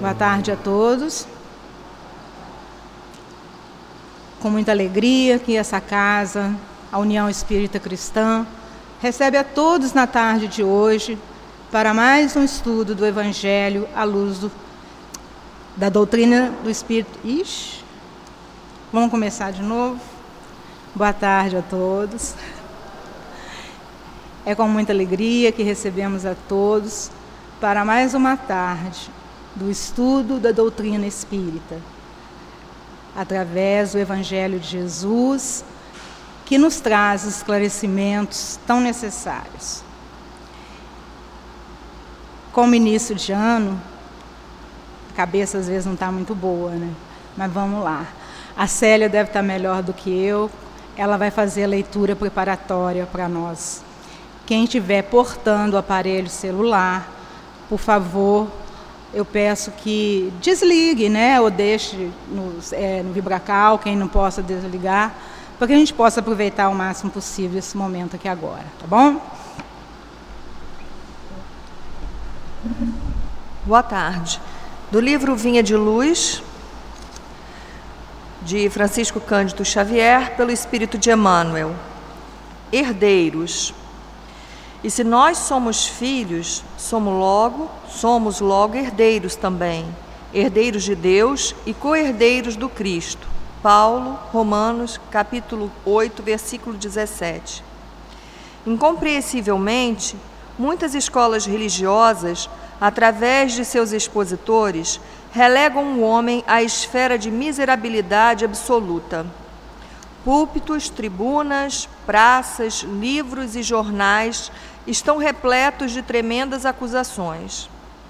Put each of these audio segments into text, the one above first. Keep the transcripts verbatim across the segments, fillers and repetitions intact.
Boa tarde a todos. Com muita alegria que essa casa, a União Espírita Cristã, recebe a todos na tarde de hoje para mais um estudo do Evangelho à luz do, da doutrina do Espírito. Ixi, vamos começar de novo? Boa tarde a todos. É com muita alegria que recebemos a todos para mais uma tarde do estudo da doutrina espírita, através do Evangelho de Jesus, que nos traz esclarecimentos tão necessários. Como início de ano, a cabeça às vezes não está muito boa, né? Mas vamos lá. A Célia deve estar melhor do que eu, ela vai fazer a leitura preparatória para nós. Quem estiver portando o aparelho celular, por favor, eu peço que desligue, né, ou deixe no, é, no vibracal, quem não possa desligar, para que a gente possa aproveitar o máximo possível esse momento aqui agora, tá bom? Boa tarde. Do livro Vinha de Luz, de Francisco Cândido Xavier, pelo Espírito de Emmanuel. Herdeiros. E se nós somos filhos, somos logo, somos logo herdeiros também, herdeiros de Deus e co-herdeiros do Cristo. Paulo, Romanos, capítulo oito, versículo dezessete. Incompreensivelmente, muitas escolas religiosas, através de seus expositores, relegam o homem à esfera de miserabilidade absoluta. Púlpitos, tribunas, praças, livros e jornais estão repletos de tremendas acusações.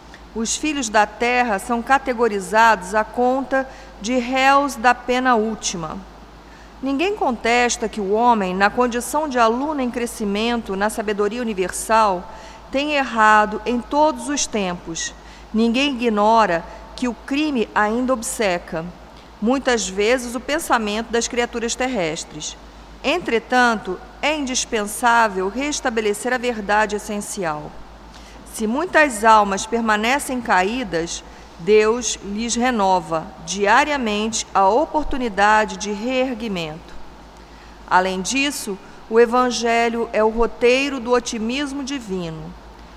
Os filhos da terra são categorizados à conta de réus da pena última. Ninguém contesta que o homem, na condição de aluno em crescimento na sabedoria universal, tem errado em todos os tempos. Ninguém ignora que o crime ainda obceca, muitas vezes, o pensamento das criaturas terrestres. Entretanto, é indispensável restabelecer a verdade essencial. Se muitas almas permanecem caídas, Deus lhes renova diariamente a oportunidade de reerguimento. Além disso, o Evangelho é o roteiro do otimismo divino.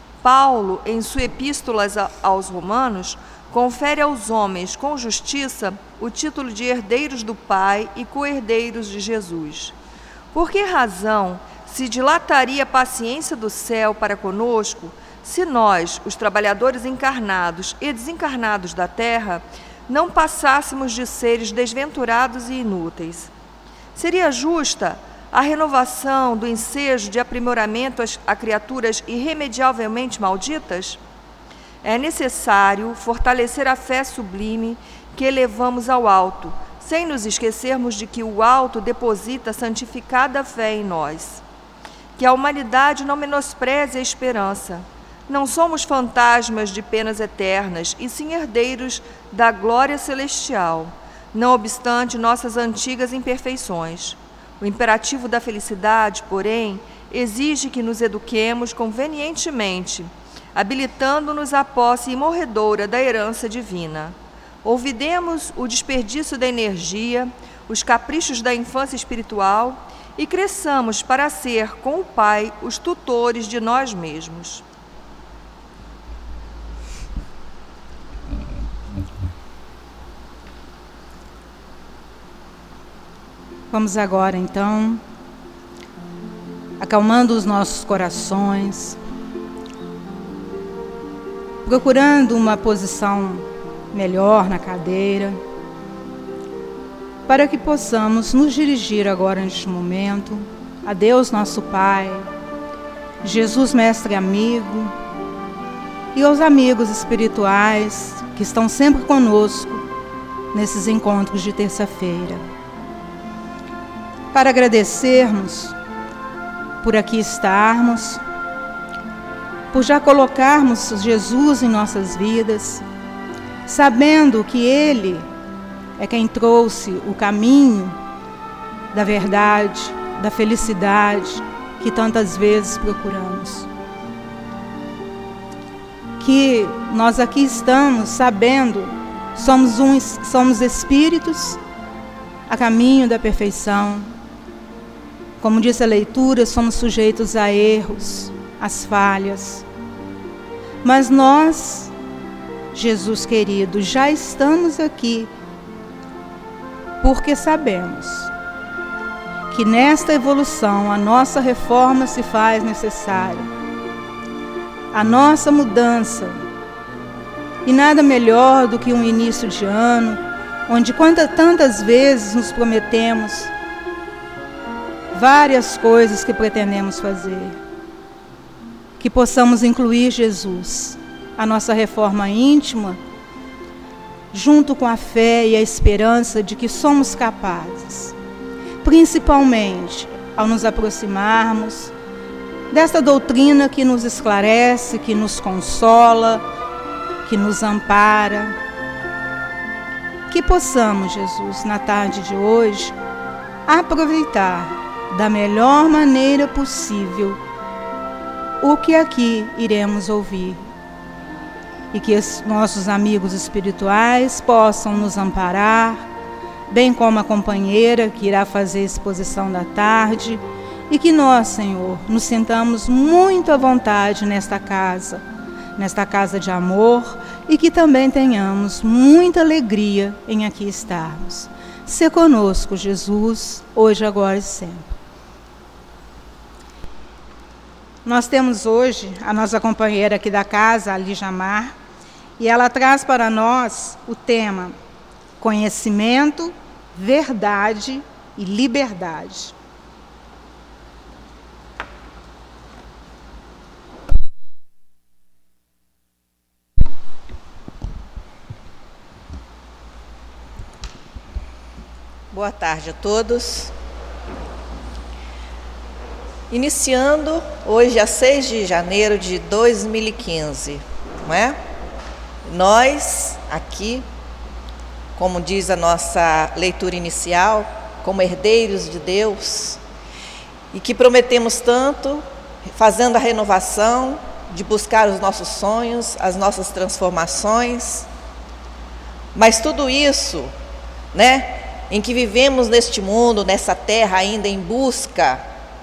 Paulo, em sua epístola aos Romanos, confere aos homens com justiça o título de herdeiros do Pai e co-herdeiros de Jesus. Por que razão se dilataria a paciência do céu para conosco, se nós, os trabalhadores encarnados e desencarnados da terra, não passássemos de seres desventurados e inúteis? Seria justa a renovação do ensejo de aprimoramento a criaturas irremediavelmente malditas? É necessário fortalecer a fé sublime que elevamos ao alto, sem nos esquecermos de que o alto deposita santificada fé em nós. Que a humanidade não menospreze a esperança. Não somos fantasmas de penas eternas, e sim herdeiros da glória celestial, não obstante nossas antigas imperfeições. O imperativo da felicidade, porém, exige que nos eduquemos convenientemente, habilitando-nos à posse imorredoura da herança divina. Olvidemos o desperdício da energia, os caprichos da infância espiritual e cresçamos para ser, com o Pai, os tutores de nós mesmos. Vamos agora, então, acalmando os nossos corações, procurando uma posição melhor na cadeira, para que possamos nos dirigir agora, neste momento, a Deus nosso Pai, Jesus Mestre Amigo, e aos amigos espirituais que estão sempre conosco nesses encontros de terça-feira, para agradecermos por aqui estarmos, por já colocarmos Jesus em nossas vidas, sabendo que Ele é quem trouxe o caminho da verdade, da felicidade que tantas vezes procuramos. que nós aqui estamos sabendo, somos, um, somos espíritos a caminho da perfeição. Como diz a leitura, somos sujeitos a erros, às falhas. Mas nós, Jesus querido, já estamos aqui porque sabemos que nesta evolução a nossa reforma se faz necessária, a nossa mudança. E nada melhor do que um início de ano, onde quantas, tantas vezes nos prometemos várias coisas que pretendemos fazer, que possamos incluir Jesus, a nossa reforma íntima, junto com a fé e a esperança de que somos capazes, principalmente ao nos aproximarmos desta doutrina que nos esclarece, que nos consola, que nos ampara. Que possamos, Jesus, na tarde de hoje, aproveitar da melhor maneira possível o que aqui iremos ouvir. E que os nossos amigos espirituais possam nos amparar, bem como a companheira que irá fazer a exposição da tarde, e que nós, Senhor, nos sintamos muito à vontade nesta casa, nesta casa de amor, e que também tenhamos muita alegria em aqui estarmos. Se conosco, Jesus, hoje, agora e sempre. Nós temos hoje a nossa companheira aqui da casa, a Lijamar, e ela traz para nós o tema conhecimento, verdade e liberdade. Boa tarde a todos. Iniciando hoje, a seis de janeiro de dois mil e quinze, não é? Nós, aqui, como diz a nossa leitura inicial, como herdeiros de Deus, e que prometemos tanto, fazendo a renovação, de buscar os nossos sonhos, as nossas transformações, mas tudo isso, né, em que vivemos neste mundo, nessa terra ainda em busca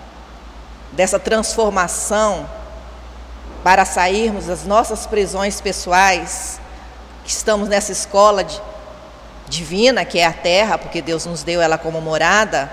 dessa transformação, para sairmos das nossas prisões pessoais, que estamos nessa escola de, divina, que é a terra, porque Deus nos deu ela como morada,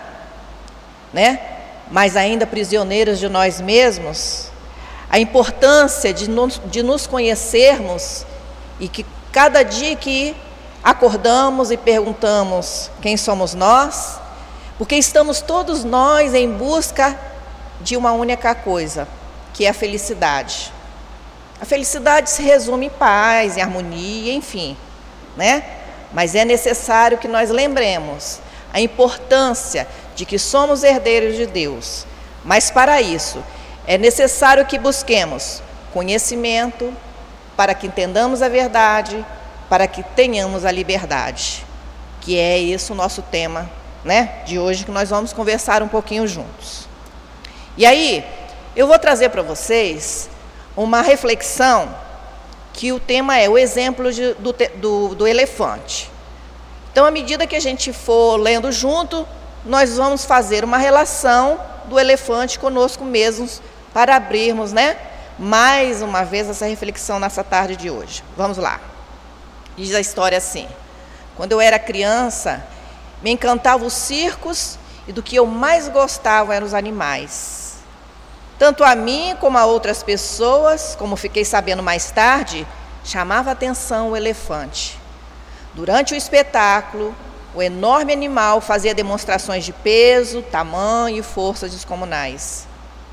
né? Mas ainda prisioneiros de nós mesmos, a importância de nos, de nos conhecermos, e que cada dia que acordamos e perguntamos quem somos nós, porque estamos todos nós em busca de uma única coisa, que é a felicidade. A felicidade se resume em paz, em harmonia, enfim, né? Mas é necessário que nós lembremos a importância de que somos herdeiros de Deus. Mas para isso, é necessário que busquemos conhecimento, para que entendamos a verdade, para que tenhamos a liberdade, que é esse o nosso tema, né, de hoje, que nós vamos conversar um pouquinho juntos. E aí, eu vou trazer para vocês uma reflexão, que o tema é o exemplo de, do, do, do elefante. Então, à medida que a gente for lendo junto, nós vamos fazer uma relação do elefante conosco mesmos, para abrirmos, né, mais uma vez essa reflexão nessa tarde de hoje. Vamos lá. Diz a história assim: quando eu era criança, me encantavam os circos, e do que eu mais gostava eram os animais. Tanto a mim como a outras pessoas, como fiquei sabendo mais tarde, chamava a atenção o elefante. Durante o espetáculo, o enorme animal fazia demonstrações de peso, tamanho e força descomunais.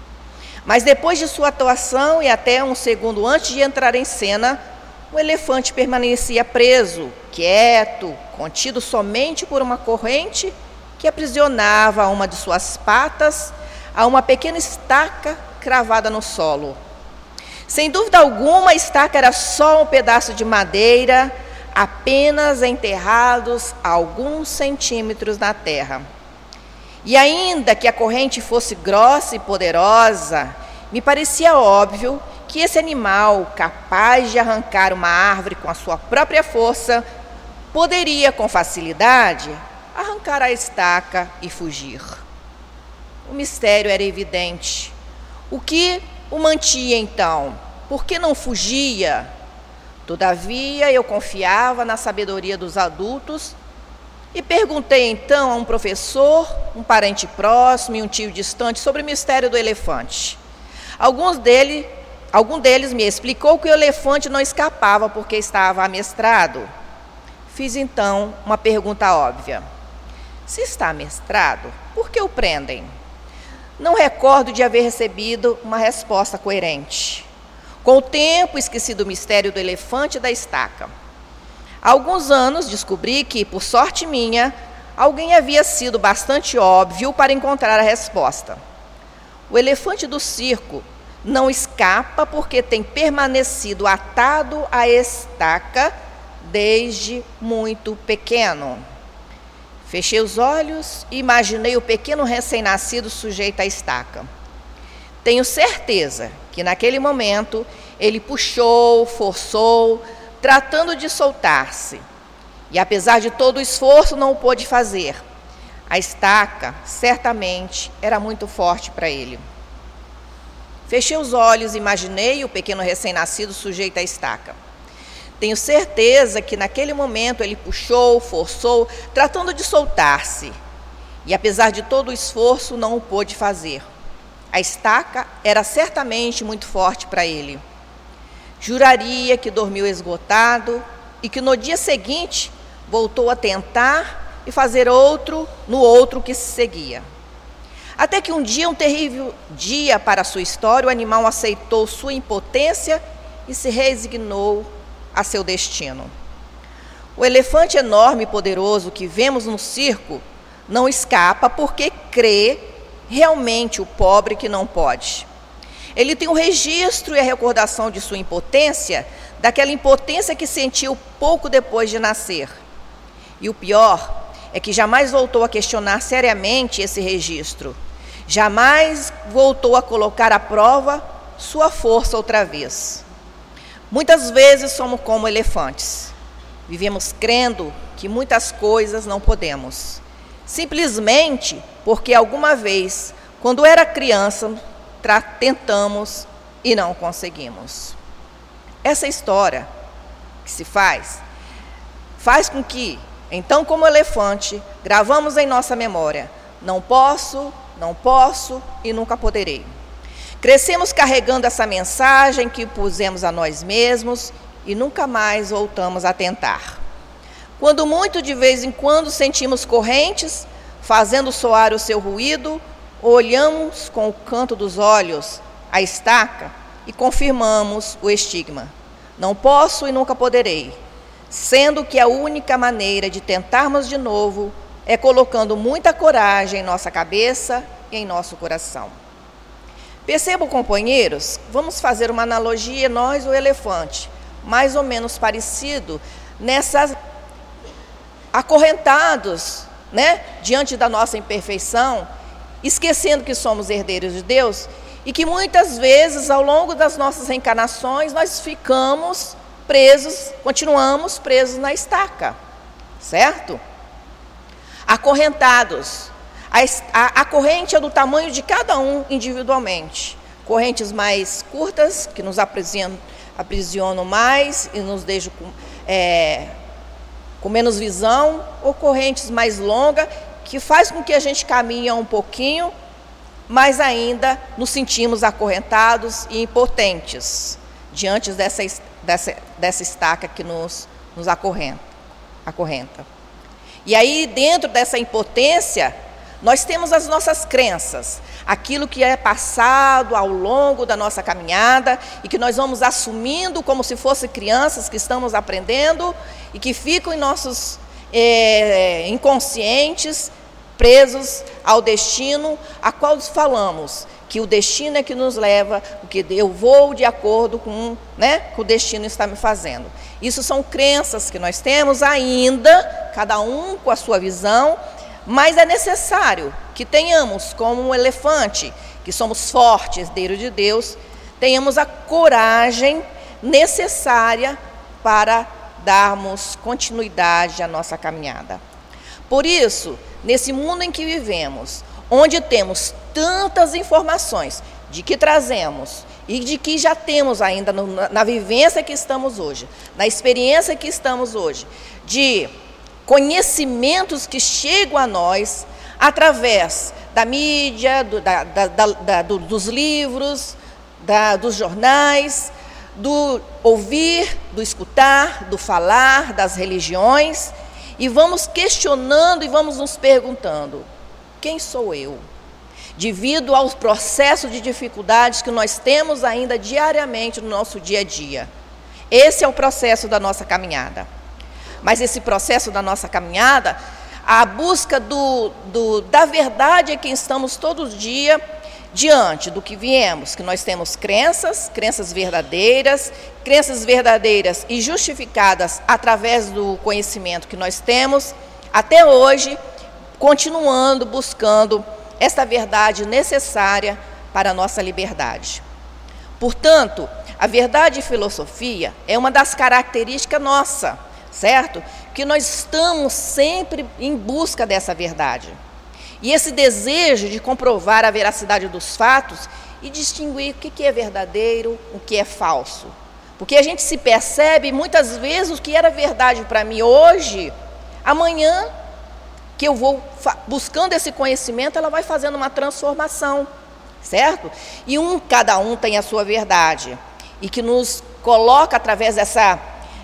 Mas depois de sua atuação, e até um segundo antes de entrar em cena, o elefante permanecia preso, quieto, contido somente por uma corrente que aprisionava uma de suas patas a uma pequena estaca cravada no solo. Sem dúvida alguma, a estaca era só um pedaço de madeira, apenas enterrados a alguns centímetros na terra. E ainda que a corrente fosse grossa e poderosa, me parecia óbvio que esse animal, capaz de arrancar uma árvore com a sua própria força, poderia com facilidade arrancar a estaca e fugir. O mistério era evidente. O que o mantinha então? Por que não fugia? Todavia, eu confiava na sabedoria dos adultos e perguntei então a um professor, um parente próximo e um tio distante sobre o mistério do elefante. Alguns dele, algum deles me explicou que o elefante não escapava porque estava amestrado. Fiz então uma pergunta óbvia. Se está amestrado, por que o prendem? Não recordo de haver recebido uma resposta coerente. Com o tempo, esqueci do mistério do elefante e da estaca. Há alguns anos descobri que, por sorte minha, alguém havia sido bastante óbvio para encontrar a resposta. O elefante do circo não escapa porque tem permanecido atado à estaca desde muito pequeno. Fechei os olhos e imaginei o pequeno recém-nascido sujeito à estaca. Tenho certeza que naquele momento ele puxou, forçou, tratando de soltar-se. E apesar de todo o esforço, não o pôde fazer. A estaca, certamente, era muito forte para ele. Fechei os olhos e imaginei o pequeno recém-nascido sujeito à estaca. Tenho certeza que naquele momento ele puxou, forçou, tratando de soltar-se. E apesar de todo o esforço, não o pôde fazer. A estaca era certamente muito forte para ele. Juraria que dormiu esgotado e que no dia seguinte voltou a tentar e fazer outro no outro que se seguia. Até que um dia, um terrível dia para a sua história, o animal aceitou sua impotência e se resignou a seu destino. O elefante enorme e poderoso que vemos no circo não escapa porque crê realmente o pobre que não pode. Ele tem o registro e a recordação de sua impotência, daquela impotência que sentiu pouco depois de nascer. E o pior é que jamais voltou a questionar seriamente esse registro. Jamais voltou a colocar à prova sua força outra vez. Muitas vezes somos como elefantes. Vivemos crendo que muitas coisas não podemos. Simplesmente porque alguma vez, quando era criança, tentamos e não conseguimos. Essa história que se faz, faz com que, então como elefante, gravamos em nossa memória, não posso, não posso e nunca poderei. Crescemos carregando essa mensagem que pusemos a nós mesmos e nunca mais voltamos a tentar. Quando muito de vez em quando sentimos correntes, fazendo soar o seu ruído, olhamos com o canto dos olhos a estaca e confirmamos o estigma. Não posso e nunca poderei, sendo que a única maneira de tentarmos de novo é colocando muita coragem em nossa cabeça e em nosso coração. Percebam, companheiros, vamos fazer uma analogia, nós, o elefante, mais ou menos parecido, nessas acorrentados, né, diante da nossa imperfeição, esquecendo que somos herdeiros de Deus e que muitas vezes, ao longo das nossas reencarnações, nós ficamos presos, continuamos presos na estaca, certo? Acorrentados. A, a, a corrente é do tamanho de cada um individualmente. Correntes mais curtas, que nos aprisionam, aprisionam mais e nos deixam com, é, com menos visão, ou correntes mais longas, que faz com que a gente caminhe um pouquinho, mas ainda nos sentimos acorrentados e impotentes diante dessa, dessa, dessa estaca que nos, nos acorrenta, acorrenta. E aí, dentro dessa impotência, nós temos as nossas crenças, aquilo que é passado ao longo da nossa caminhada e que nós vamos assumindo como se fossem crianças que estamos aprendendo e que ficam em nossos é, inconscientes, presos ao destino a qual falamos, que o destino é que nos leva, que eu vou de acordo com, né, que o destino está me fazendo. Isso são crenças que nós temos ainda, cada um com a sua visão, mas é necessário que tenhamos, como um elefante, que somos fortes, herdeiros de Deus, tenhamos a coragem necessária para darmos continuidade à nossa caminhada. Por isso, nesse mundo em que vivemos, onde temos tantas informações de que trazemos e de que já temos ainda no, na, na vivência que estamos hoje, na experiência que estamos hoje, de conhecimentos que chegam a nós através da mídia, do, da, da, da, da, do, dos livros, da, dos jornais, do ouvir, do escutar, do falar, das religiões, e vamos questionando e vamos nos perguntando: quem sou eu? Devido ao processo de dificuldades que nós temos ainda diariamente no nosso dia a dia. Esse é o processo da nossa caminhada. Mas esse processo da nossa caminhada, a busca do, do, da verdade é que estamos todos os dias diante do que viemos, que nós temos crenças, crenças verdadeiras, crenças verdadeiras e justificadas através do conhecimento que nós temos, até hoje, continuando buscando esta verdade necessária para a nossa liberdade. Portanto, a verdade e filosofia é uma das características nossa, certo? Que nós estamos sempre em busca dessa verdade. E esse desejo de comprovar a veracidade dos fatos e distinguir o que é verdadeiro, o que é falso. Porque a gente se percebe muitas vezes o que era verdade para mim hoje, amanhã, que eu vou buscando esse conhecimento, ela vai fazendo uma transformação, certo? E um, cada um tem a sua verdade. E que nos coloca através dessa,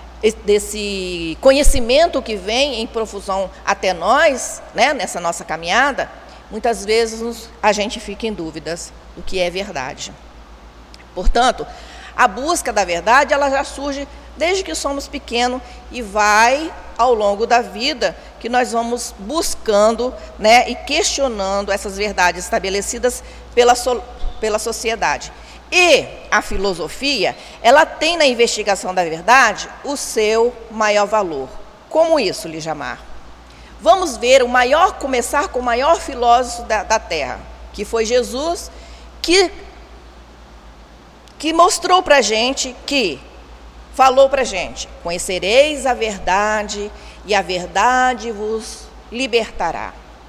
desse conhecimento que vem em profusão até nós, né, nessa nossa caminhada, muitas vezes a gente fica em dúvidas do que é verdade. Portanto, a busca da verdade, ela já surge desde que somos pequenos e vai ao longo da vida que nós vamos buscando, né, e questionando essas verdades estabelecidas pela, so, pela sociedade. E a filosofia, ela tem na investigação da verdade o seu maior valor. Como isso, Lijamar? Vamos ver o maior, começar com o maior filósofo da, da Terra, que foi Jesus, que, que mostrou para a gente que, falou para a gente: conhecereis a verdade e a verdade vos libertará.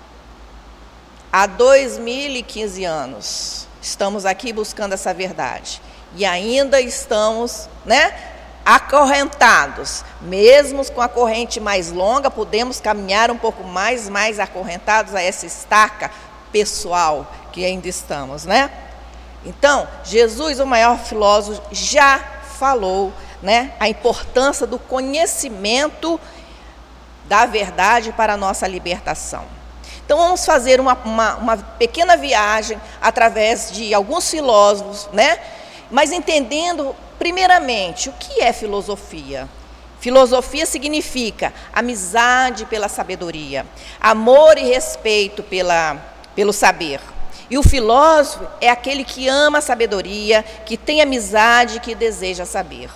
Há dois mil e quinze anos estamos aqui buscando essa verdade e ainda estamos, né, acorrentados. Mesmo com a corrente mais longa, podemos caminhar um pouco mais, mais acorrentados a essa estaca pessoal que ainda estamos, né? Então, Jesus, o maior filósofo, já falou, né, a importância do conhecimento da verdade para a nossa libertação. Então, vamos fazer uma, uma, uma pequena viagem através de alguns filósofos, né, mas entendendo, primeiramente, o que é filosofia. Filosofia significa amizade pela sabedoria, amor e respeito pela, pelo saber. E o filósofo é aquele que ama a sabedoria, que tem amizade, que deseja saber.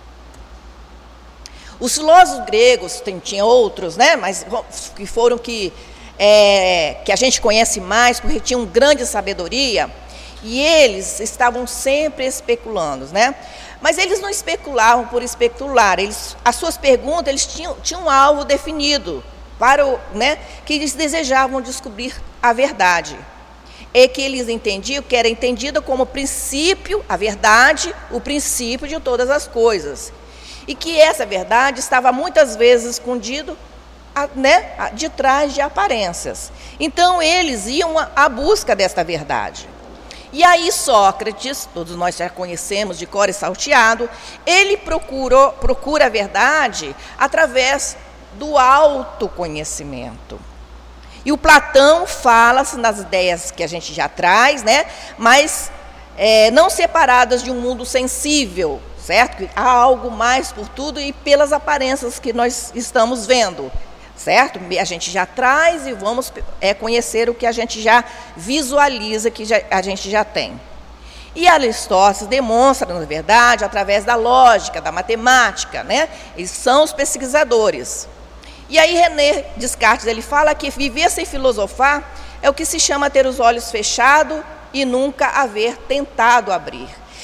Os filósofos gregos, tem, tinha outros, né, mas que foram que, é, que a gente conhece mais, porque tinham grande sabedoria, e eles estavam sempre especulando, né? Mas eles não especulavam por especular, eles, as suas perguntas, eles tinham, tinham um alvo definido, para o, né, que eles desejavam descobrir a verdade. É que eles entendiam que era entendida como princípio, a verdade, o princípio de todas as coisas. E que essa verdade estava muitas vezes escondido, né, de trás de aparências. Então, eles iam à busca desta verdade. E aí Sócrates, todos nós já conhecemos de cor e salteado, ele procurou, procura a verdade através do autoconhecimento. E o Platão fala-se nas ideias que a gente já traz, né, mas é, não separadas de um mundo sensível, certo? Há algo mais por tudo e pelas aparências que nós estamos vendo, certo? A gente já traz e vamos é, conhecer o que a gente já visualiza, que já, a gente já tem. E Aristóteles demonstra, na verdade, através da lógica, da matemática, né? Eles são os pesquisadores. E aí René Descartes, ele fala que viver sem filosofar é o que se chama ter os olhos fechados e nunca haver tentado abrir.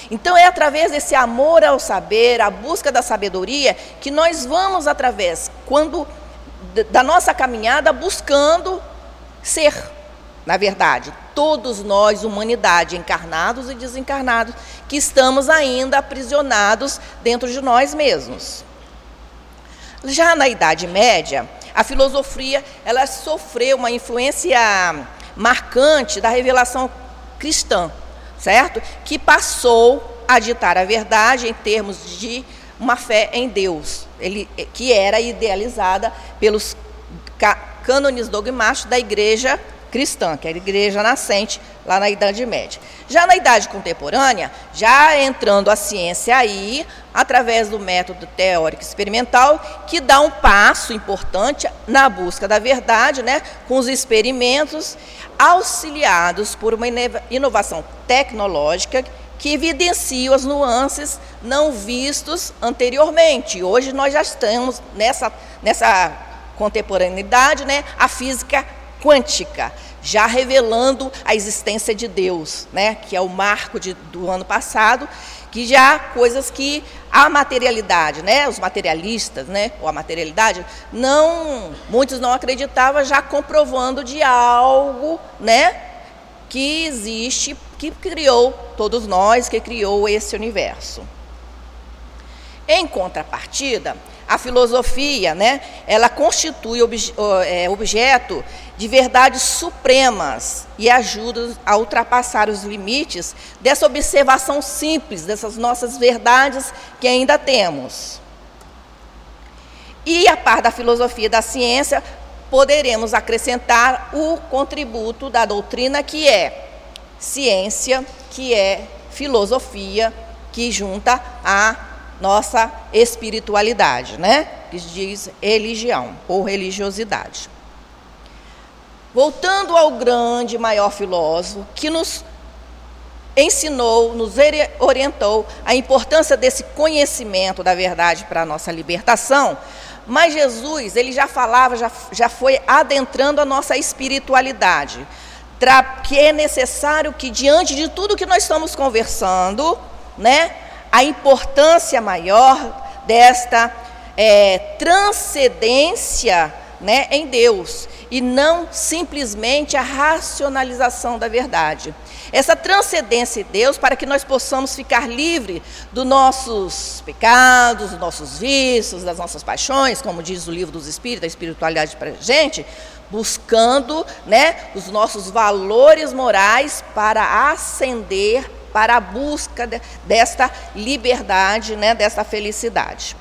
Então é através desse amor ao saber, a busca da sabedoria, que nós vamos através, quando da nossa caminhada, buscando ser, na verdade, todos nós, humanidade, encarnados e desencarnados, que estamos ainda aprisionados dentro de nós mesmos. Já na Idade Média, a filosofia, ela sofreu uma influência marcante da revelação cristã, certo? Que passou a ditar a verdade em termos de uma fé em Deus, ele, que era idealizada pelos cânones dogmáticos da Igreja cristã, que era a Igreja nascente lá na Idade Média. Já na Idade Contemporânea, já entrando a ciência aí, através do método teórico experimental, que dá um passo importante na busca da verdade, né, com os experimentos auxiliados por uma inovação tecnológica que evidenciam as nuances não vistos anteriormente. Hoje nós já estamos nessa, nessa contemporaneidade, né, a física quântica, já revelando a existência de Deus, né, que é o marco de, do ano passado, que já coisas que a materialidade, né, os materialistas, né, ou a materialidade, não, muitos não acreditavam, já comprovando de algo, né, que existe, que criou todos nós, que criou esse universo. Em contrapartida, a filosofia, né, ela constitui obje, é, objeto de verdades supremas e ajuda a ultrapassar os limites dessa observação simples, dessas nossas verdades que ainda temos. E, a par da filosofia e da ciência, poderemos acrescentar o contributo da doutrina, que é ciência, que é filosofia, que junta a nossa espiritualidade, né? Que diz religião ou religiosidade. Voltando ao grande, maior filósofo, que nos ensinou, nos orientou a importância desse conhecimento da verdade para a nossa libertação, mas Jesus, ele já falava, já, já foi adentrando a nossa espiritualidade, que é necessário que, diante de tudo que nós estamos conversando, né, a importância maior desta é, transcendência, né, em Deus, e não simplesmente a racionalização da verdade. Essa transcendência em Deus, para que nós possamos ficar livres dos nossos pecados, dos nossos vícios, das nossas paixões, como diz o livro dos Espíritos, a espiritualidade para a gente, buscando, né, os nossos valores morais para ascender para a busca de, desta liberdade, né, desta felicidade.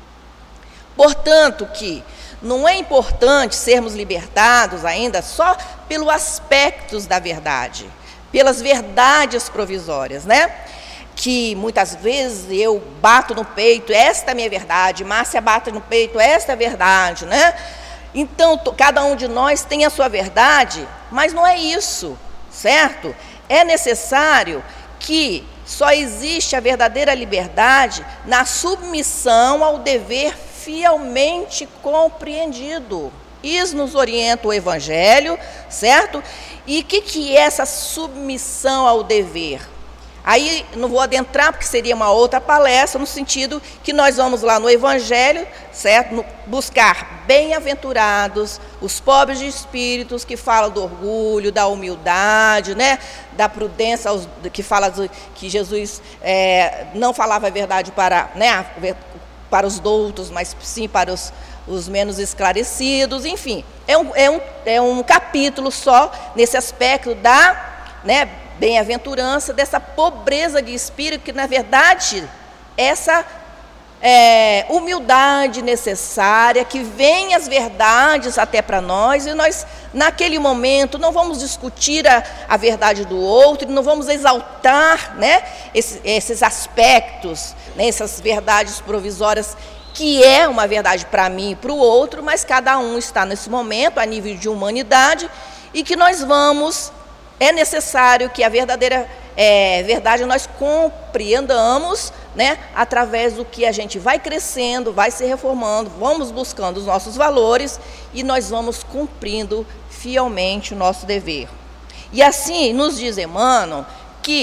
Portanto, que não é importante sermos libertados ainda só pelos aspectos da verdade, pelas verdades provisórias, né? Que muitas vezes eu bato no peito, esta é a minha verdade, Márcia bate no peito, esta é a verdade, né? Então, cada um de nós tem a sua verdade, mas não é isso, certo? É necessário que só existe a verdadeira liberdade na submissão ao dever fielmente compreendido. Isso nos orienta o Evangelho, certo? E o que, que é essa submissão ao dever? Aí não vou adentrar, porque seria uma outra palestra, no sentido que nós vamos lá no Evangelho, certo? No, buscar bem-aventurados, os pobres de espíritos, que falam do orgulho, da humildade, né? Da prudência, aos, que fala do, que Jesus é, não falava a verdade para, né, para os doutos, mas sim para os, os menos esclarecidos, enfim. É um, é, um, é um capítulo só nesse aspecto da, né, bem-aventurança, dessa pobreza de espírito, que na verdade essa é, humildade necessária, que vem as verdades até para nós, e nós naquele momento não vamos discutir a, a verdade do outro, não vamos exaltar, né, esses, esses aspectos, né, essas verdades provisórias, que é uma verdade para mim e para o outro, mas cada um está nesse momento a nível de humanidade, e que nós vamos... É necessário que a verdadeira é, verdade nós compreendamos, né, através do que a gente vai crescendo, vai se reformando, vamos buscando os nossos valores e nós vamos cumprindo fielmente o nosso dever. E assim nos diz Emmanuel que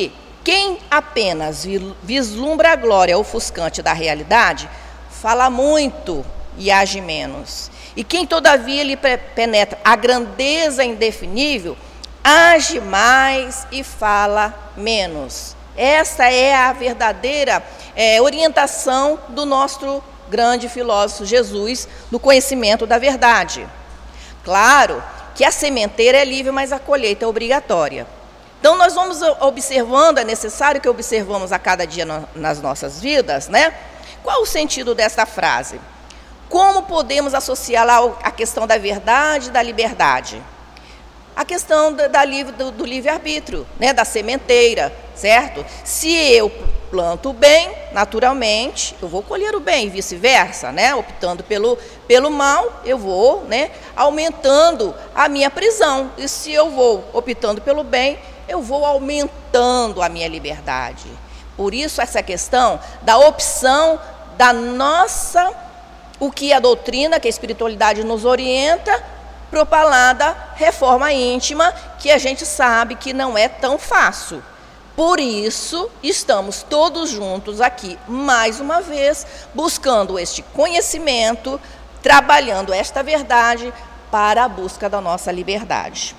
Quem apenas vislumbra a glória ofuscante da realidade, fala muito e age menos. E quem todavia lhe penetra a grandeza indefinível, age mais e fala menos. Essa é a verdadeira é, orientação do nosso grande filósofo Jesus, no conhecimento da verdade. Claro que a sementeira é livre, mas a colheita é obrigatória. Então, nós vamos observando, é necessário que observamos a cada dia no, nas nossas vidas, né? Qual o sentido desta frase? Como podemos associá-la à questão da verdade e da liberdade? A questão da, da, do, do livre-arbítrio, né? Da sementeira, certo? Se eu planto o bem, naturalmente, eu vou colher o bem, e vice-versa, né? Optando pelo, pelo mal, eu vou, né, aumentando a minha prisão. E se eu vou optando pelo bem, eu vou aumentando a minha liberdade. Por isso, essa questão da opção da nossa, o que a doutrina, que a espiritualidade nos orienta, propalada reforma íntima, que a gente sabe que não é tão fácil. Por isso, estamos todos juntos aqui, mais uma vez, buscando este conhecimento, trabalhando esta verdade para a busca da nossa liberdade.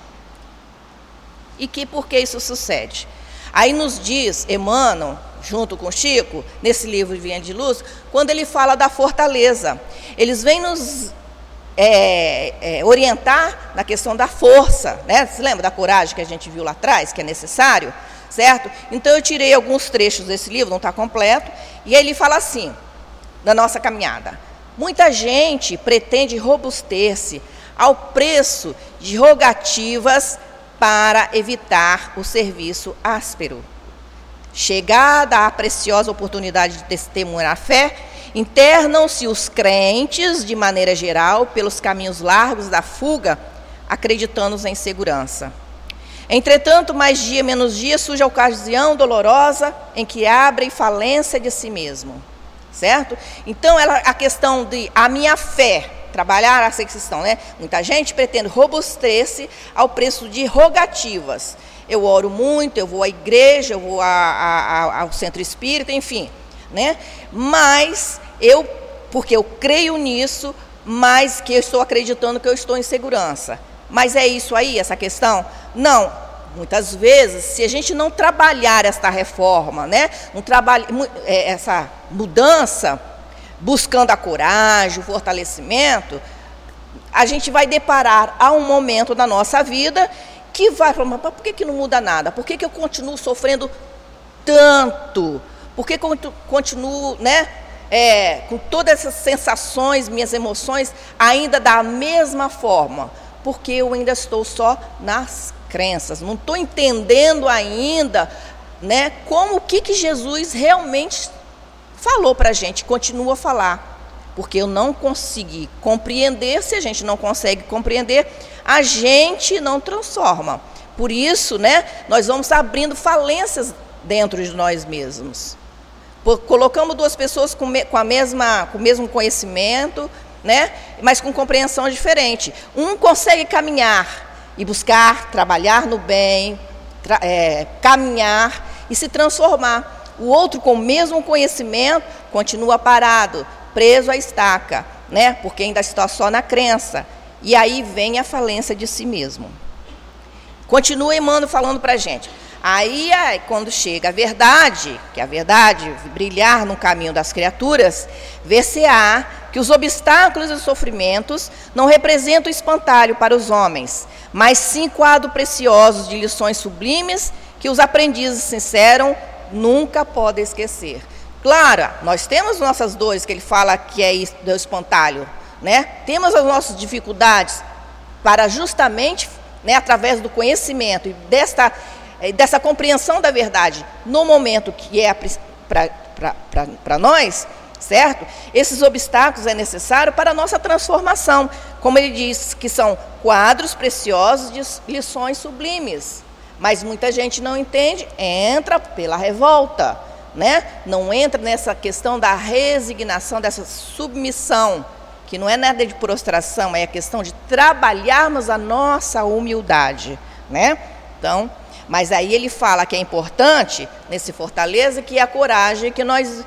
E que por que isso sucede? Aí nos diz Emmanuel, junto com Chico, nesse livro Vinha de Luz, quando ele fala da fortaleza. Eles vêm nos é, é, orientar na questão da força, né? Você lembra da coragem que a gente viu lá atrás, que é necessário? Certo? Então eu tirei alguns trechos desse livro, não está completo, e ele fala assim, da nossa caminhada. Muita gente pretende robuster-se ao preço de rogativas para evitar o serviço áspero. Chegada a preciosa oportunidade de testemunhar a fé, internam-se os crentes, de maneira geral, pelos caminhos largos da fuga, acreditando-os em segurança. Entretanto, mais dia menos dia, surge a ocasião dolorosa em que abre falência de si mesmo, certo? Então, ela, a questão de a minha fé, trabalhar essa questão, né? Muita gente pretende robuster-se ao preço de rogativas. Eu oro muito, eu vou à igreja, eu vou a, a, ao centro espírita, enfim, né? Mas eu, porque eu creio nisso, mas que eu estou acreditando que eu estou em segurança. Mas é isso aí, essa questão? Não. Muitas vezes, se a gente não trabalhar esta reforma, né, não trabalha, essa mudança, buscando a coragem, o fortalecimento, a gente vai deparar a um momento da nossa vida que vai falar, mas por que, que não muda nada? Por que, que eu continuo sofrendo tanto? Por que, que eu continuo, né, é, com todas essas sensações, minhas emoções, ainda da mesma forma? Porque eu ainda estou só nas crenças, não estou entendendo ainda, né, como o que, que Jesus realmente falou para a gente, continua a falar, porque eu não consegui compreender. Se a gente não consegue compreender, a gente não transforma. Por isso, né, nós vamos abrindo falências dentro de nós mesmos. Por, colocamos duas pessoas com, me, com, a mesma, com o mesmo conhecimento, né, mas com compreensão diferente. Um consegue caminhar e buscar, trabalhar no bem, tra, é, caminhar e se transformar. O outro, com o mesmo conhecimento, continua parado, preso à estaca, né, porque ainda está só na crença. E aí vem a falência de si mesmo. Continua Emmanuel falando para a gente. Aí, aí, quando chega a verdade, que a verdade brilhar no caminho das criaturas, ver-se-á que os obstáculos e os sofrimentos não representam espantalho para os homens, mas sim quadros preciosos de lições sublimes que os aprendizes sinceros nunca podem esquecer. Claro, nós temos nossas dores, que ele fala que é isso, do espantalho, né? Temos as nossas dificuldades para justamente, né, através do conhecimento e desta, dessa compreensão da verdade, no momento que é para nós, certo? Esses obstáculos é necessário para a nossa transformação. Como ele diz, que são quadros preciosos de lições sublimes. Mas muita gente não entende, entra pela revolta, né? Não entra nessa questão da resignação, dessa submissão, que não é nada de prostração, é a questão de trabalharmos a nossa humildade, né? Então, Mas aí ele fala que é importante, nesse fortaleza, que é a coragem que nós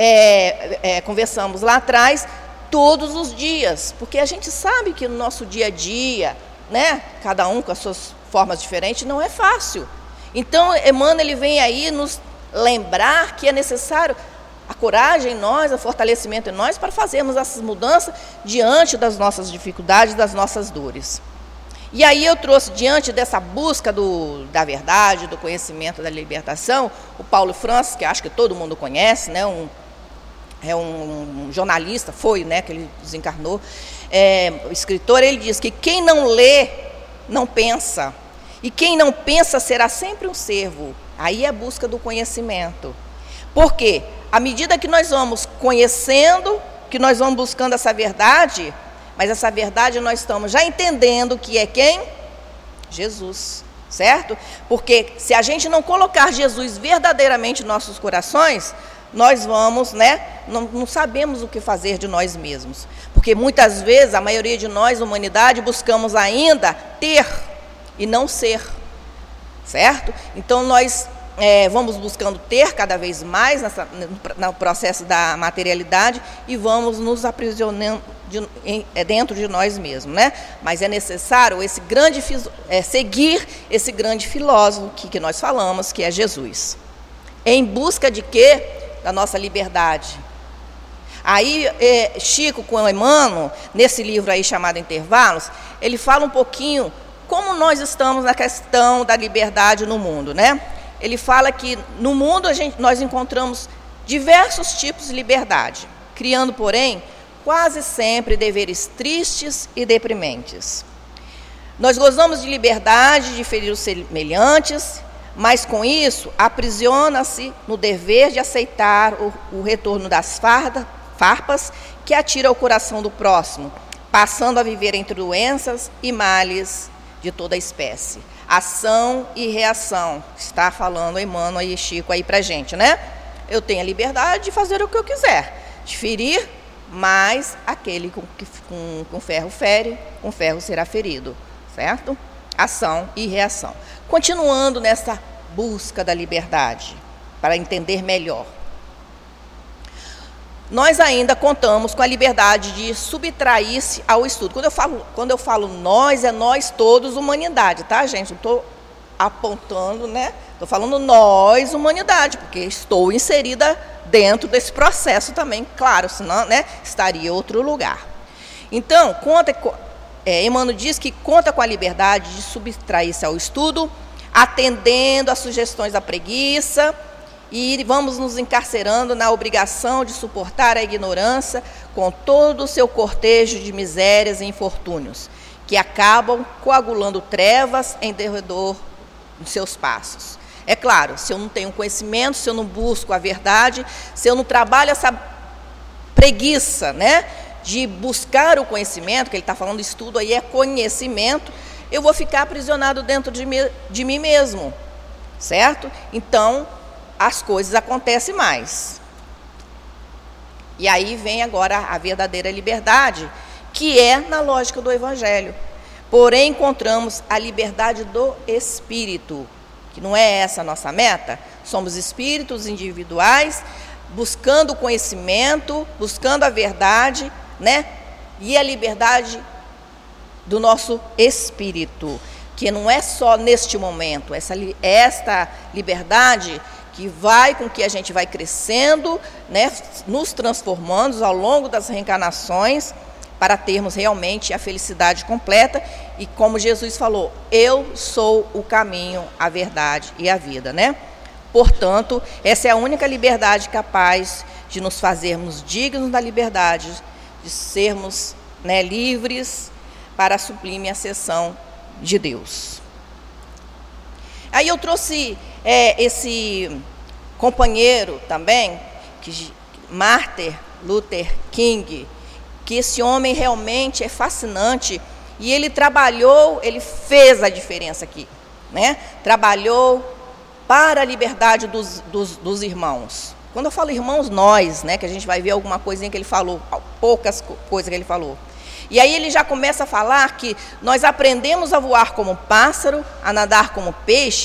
é, é, conversamos lá atrás, todos os dias. Porque a gente sabe que no nosso dia a dia, né, cada um com as suas formas diferentes, não é fácil. Então, Emmanuel ele vem aí nos lembrar que é necessário a coragem em nós, o fortalecimento em nós, para fazermos essas mudanças diante das nossas dificuldades, das nossas dores. E aí eu trouxe, diante dessa busca do, da verdade, do conhecimento, da libertação, o Paulo Francis, que acho que todo mundo conhece, né, um, é um, um jornalista, foi, né, que ele desencarnou, é, o escritor, ele diz que quem não lê, não pensa, e quem não pensa será sempre um servo. Aí é a busca do conhecimento. Por quê? À medida que nós vamos conhecendo, que nós vamos buscando essa verdade, mas essa verdade nós estamos já entendendo que é quem? Jesus, certo? Porque se a gente não colocar Jesus verdadeiramente em nossos corações, nós vamos, né, não, não sabemos o que fazer de nós mesmos. Porque muitas vezes, a maioria de nós, humanidade, buscamos ainda ter e não ser, certo? Então nós é, vamos buscando ter cada vez mais nessa, no processo da materialidade e vamos nos aprisionando de, em, é, dentro de nós mesmos, né? Mas é necessário esse grande, é, seguir esse grande filósofo que, que nós falamos, que é Jesus. Em busca de quê? Da nossa liberdade. Aí, é, Chico com o Emmanuel, nesse livro aí chamado Intervalos, ele fala um pouquinho como nós estamos na questão da liberdade no mundo, né? Ele fala que no mundo a gente, nós encontramos diversos tipos de liberdade, criando, porém, quase sempre deveres tristes e deprimentes. Nós gozamos de liberdade de ferir os semelhantes, mas com isso aprisiona-se no dever de aceitar o, o retorno das farda, farpas que atira ao coração do próximo, passando a viver entre doenças e males de toda a espécie. Ação e reação. Está falando Emmanuel e Chico aí pra gente, né? Eu tenho a liberdade de fazer o que eu quiser, de ferir, mas aquele com, com, com ferro fere, com ferro será ferido, certo? Ação e reação. Continuando nessa busca da liberdade, para entender melhor. Nós ainda contamos com a liberdade de subtrair-se ao estudo. Quando eu falo, quando eu falo nós, é nós todos, humanidade, tá, gente? Não estou apontando, né? Estou falando nós, humanidade, porque estou inserida dentro desse processo também, claro, senão, né, estaria em outro lugar. Então, conta, é, Emmanuel diz que conta com a liberdade de subtrair-se ao estudo, atendendo às sugestões da preguiça, e vamos nos encarcerando na obrigação de suportar a ignorância com todo o seu cortejo de misérias e infortúnios, que acabam coagulando trevas em derredor dos seus passos. É claro, se eu não tenho conhecimento, se eu não busco a verdade, se eu não trabalho essa preguiça, né, de buscar o conhecimento, que ele está falando estudo aí é conhecimento, eu vou ficar aprisionado dentro de mim, de mim mesmo, certo? Então, as coisas acontecem mais. E aí vem agora a verdadeira liberdade, que é na lógica do Evangelho. Porém, encontramos a liberdade do espírito, que não é essa a nossa meta. Somos espíritos individuais, buscando o conhecimento, buscando a verdade, né? E a liberdade do nosso espírito, que não é só neste momento, essa, esta liberdade que vai com que a gente vai crescendo, né, nos transformando ao longo das reencarnações, para termos realmente a felicidade completa. E como Jesus falou, eu sou o caminho, a verdade e a vida, né? Portanto, essa é a única liberdade capaz de nos fazermos dignos da liberdade, de sermos, né, livres para a sublime ascensão de Deus. Aí eu trouxe é, esse companheiro também, que, Martin Luther King, que esse homem realmente é fascinante, e ele trabalhou, ele fez a diferença aqui, né? Trabalhou para a liberdade dos, dos, dos irmãos. Quando eu falo irmãos, nós, né, que a gente vai ver alguma coisinha que ele falou, poucas coisas que ele falou. E aí ele já começa a falar que nós aprendemos a voar como pássaro, a nadar como peixe,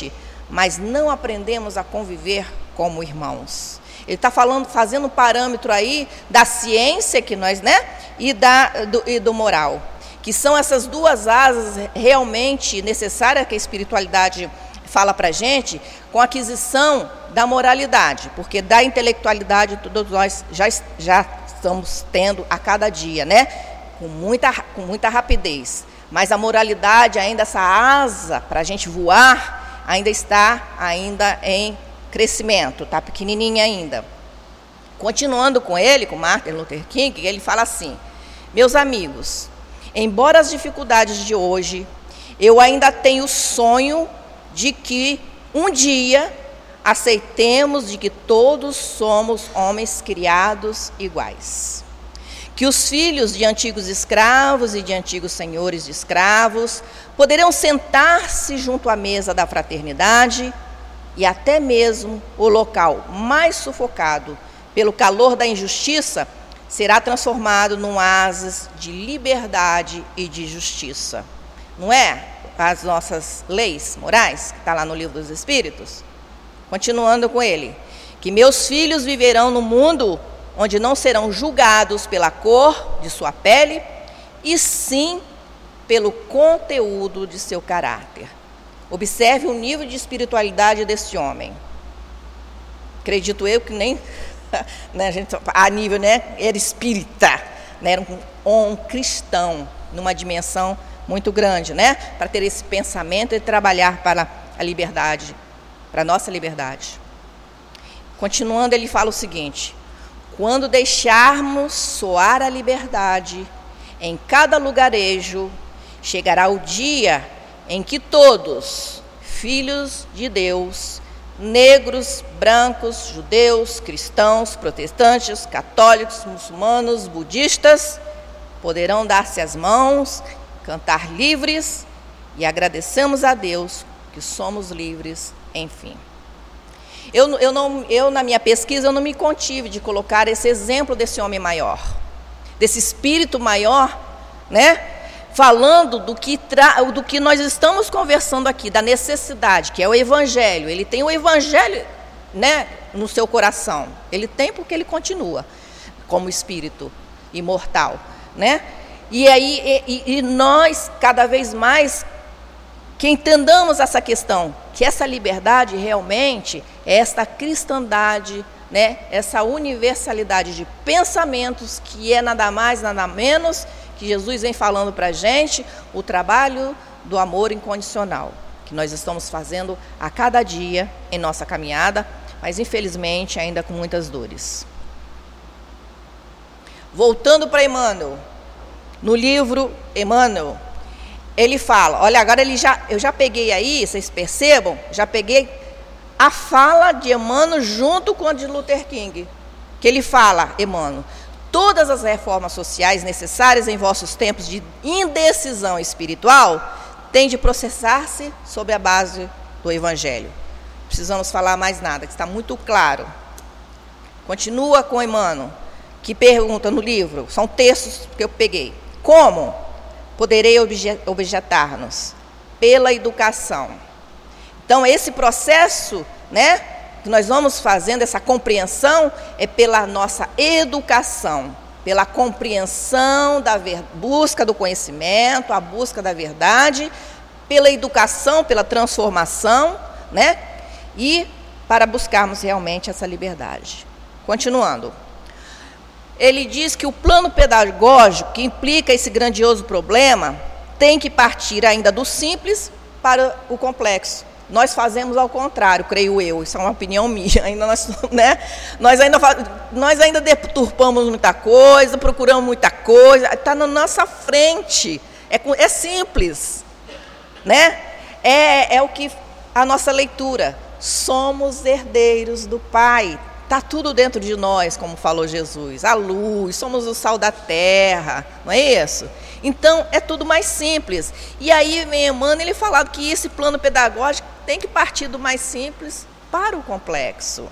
mas não aprendemos a conviver como irmãos. Ele está falando, fazendo um parâmetro aí da ciência que nós, né, e, da, do, e do moral, que são essas duas asas realmente necessárias que a espiritualidade fala para a gente, com a aquisição da moralidade, porque da intelectualidade todos nós já, já estamos tendo a cada dia, né, com muita, com muita rapidez, mas a moralidade ainda, essa asa para a gente voar, ainda está ainda em crescimento, está pequenininha ainda. Continuando com ele, com Martin Luther King, ele fala assim: meus amigos, embora as dificuldades de hoje, eu ainda tenho o sonho de que um dia aceitemos de que todos somos homens criados iguais. Que os filhos de antigos escravos e de antigos senhores de escravos poderão sentar-se junto à mesa da fraternidade e até mesmo o local mais sufocado pelo calor da injustiça será transformado num oásis de liberdade e de justiça. Não é? As nossas leis morais, que está lá no Livro dos Espíritos. Continuando com ele: que meus filhos viverão no mundo onde não serão julgados pela cor de sua pele, e sim pelo conteúdo de seu caráter. Observe o nível de espiritualidade desse homem. Acredito eu que nem né, a, gente, a nível, né, era espírita, né, era um, um cristão, numa dimensão muito grande, né, para ter esse pensamento e trabalhar para a liberdade, para a nossa liberdade. Continuando, ele fala o seguinte: quando deixarmos soar a liberdade em cada lugarejo, chegará o dia em que todos, filhos de Deus, negros, brancos, judeus, cristãos, protestantes, católicos, muçulmanos, budistas, poderão dar-se as mãos, cantar livres e agradecemos a Deus que somos livres, enfim. Eu, eu, não, eu, na minha pesquisa, eu não me contive de colocar esse exemplo desse homem maior, desse espírito maior, né? Falando do que, tra, do que nós estamos conversando aqui, da necessidade, que é o Evangelho. Ele tem o Evangelho, né, no seu coração. Ele tem porque ele continua como espírito imortal, né? E aí, e, e nós, cada vez mais, que entendamos essa questão, que essa liberdade realmente é esta cristandade, né, essa universalidade de pensamentos, que é nada mais, nada menos, que Jesus vem falando para a gente, o trabalho do amor incondicional, que nós estamos fazendo a cada dia em nossa caminhada, mas infelizmente ainda com muitas dores. Voltando para Emmanuel, no livro Emmanuel, ele fala, olha, agora ele já, eu já peguei aí, vocês percebam, já peguei a fala de Emmanuel junto com a de Luther King, que ele fala, Emmanuel: todas as reformas sociais necessárias em vossos tempos de indecisão espiritual têm de processar-se sobre a base do Evangelho. Não precisamos falar mais nada, que está muito claro. Continua com Emmanuel, que pergunta no livro, são textos que eu peguei: como poderei objetar-nos? Pela educação. Então, esse processo, né, que nós vamos fazendo, essa compreensão, é pela nossa educação, pela compreensão da ver, busca do conhecimento, a busca da verdade, pela educação, pela transformação, né, e para buscarmos realmente essa liberdade. Continuando. Ele diz que o plano pedagógico, que implica esse grandioso problema, tem que partir ainda do simples para o complexo. Nós fazemos ao contrário, creio eu, isso é uma opinião minha. Ainda nós, né? nós, ainda, nós ainda deturpamos muita coisa, procuramos muita coisa, está na nossa frente, é, é simples, né? é, é o que a nossa leitura, somos herdeiros do Pai. Está tudo dentro de nós, como falou Jesus, a luz, somos o sal da terra, não é isso? Então, é tudo mais simples. E aí vem Emmanuel, ele falando que esse plano pedagógico tem que partir do mais simples para o complexo.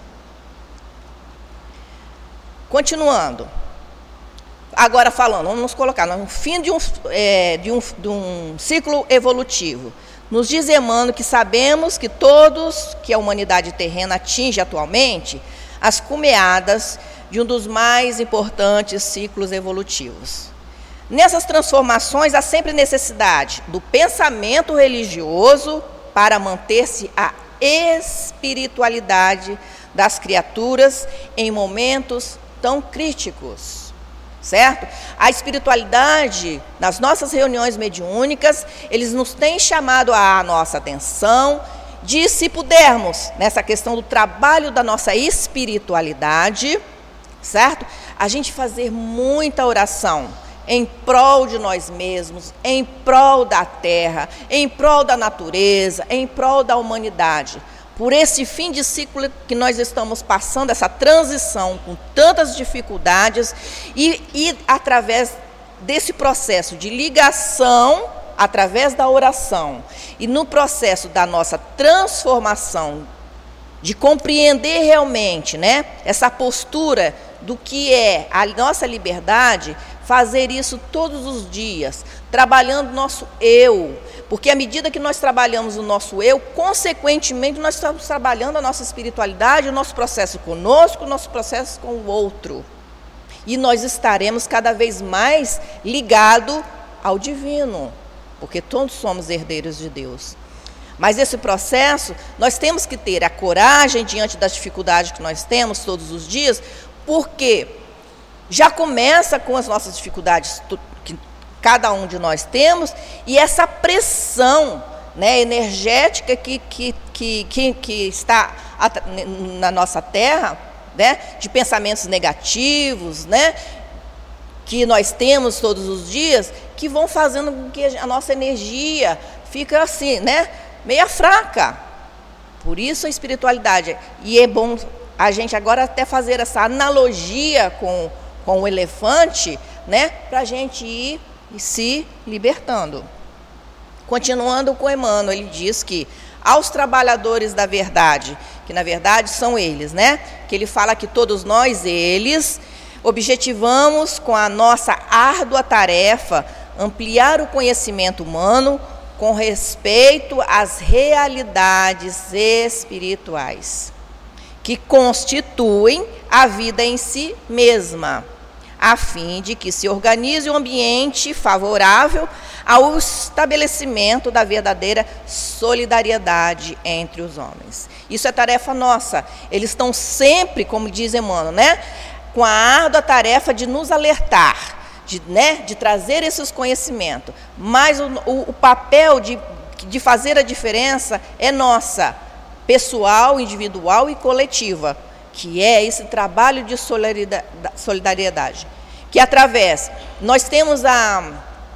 Continuando. Agora falando, vamos nos colocar no fim de um, é, de um, de um ciclo evolutivo. Nos diz Emmanuel que sabemos que todos que a humanidade terrena atinge atualmente as cumeadas de um dos mais importantes ciclos evolutivos. Nessas transformações há sempre necessidade do pensamento religioso para manter-se a espiritualidade das criaturas em momentos tão críticos. Certo? A espiritualidade, nas nossas reuniões mediúnicas, eles nos têm chamado a nossa atenção de, se pudermos, nessa questão do trabalho da nossa espiritualidade, certo? A gente fazer muita oração em prol de nós mesmos, em prol da terra, em prol da natureza, em prol da humanidade. Por esse fim de ciclo que nós estamos passando, essa transição com tantas dificuldades, e, e através desse processo de ligação, através da oração, e no processo da nossa transformação, de compreender realmente, né, essa postura do que é a nossa liberdade, fazer isso todos os dias, trabalhando o nosso eu, porque à medida que nós trabalhamos o nosso eu, consequentemente nós estamos trabalhando a nossa espiritualidade, o nosso processo conosco, o nosso processo com o outro. E nós estaremos cada vez mais ligados ao divino, porque todos somos herdeiros de Deus. Mas esse processo, nós temos que ter a coragem diante das dificuldades que nós temos todos os dias, porque já começa com as nossas dificuldades que cada um de nós temos, e essa pressão, né, energética que, que, que, que, que está na nossa terra, né, de pensamentos negativos, né, que nós temos todos os dias, que vão fazendo com que a nossa energia fique assim, né, meia fraca. Por isso a espiritualidade. E é bom a gente agora até fazer essa analogia com, com o elefante, né, para a gente ir e se libertando. Continuando com Emmanuel, ele diz que aos trabalhadores da verdade, que na verdade são eles, né? Que ele fala que todos nós, eles, objetivamos com a nossa árdua tarefa ampliar o conhecimento humano com respeito às realidades espirituais, que constituem a vida em si mesma, a fim de que se organize um ambiente favorável ao estabelecimento da verdadeira solidariedade entre os homens. Isso é tarefa nossa. Eles estão sempre, como diz Emmanuel, né, com a árdua tarefa de nos alertar, de, né, de trazer esses conhecimentos. Mas o, o, o papel de, de fazer a diferença é nossa, pessoal, individual e coletiva, que é esse trabalho de solidariedade, que através, nós temos a,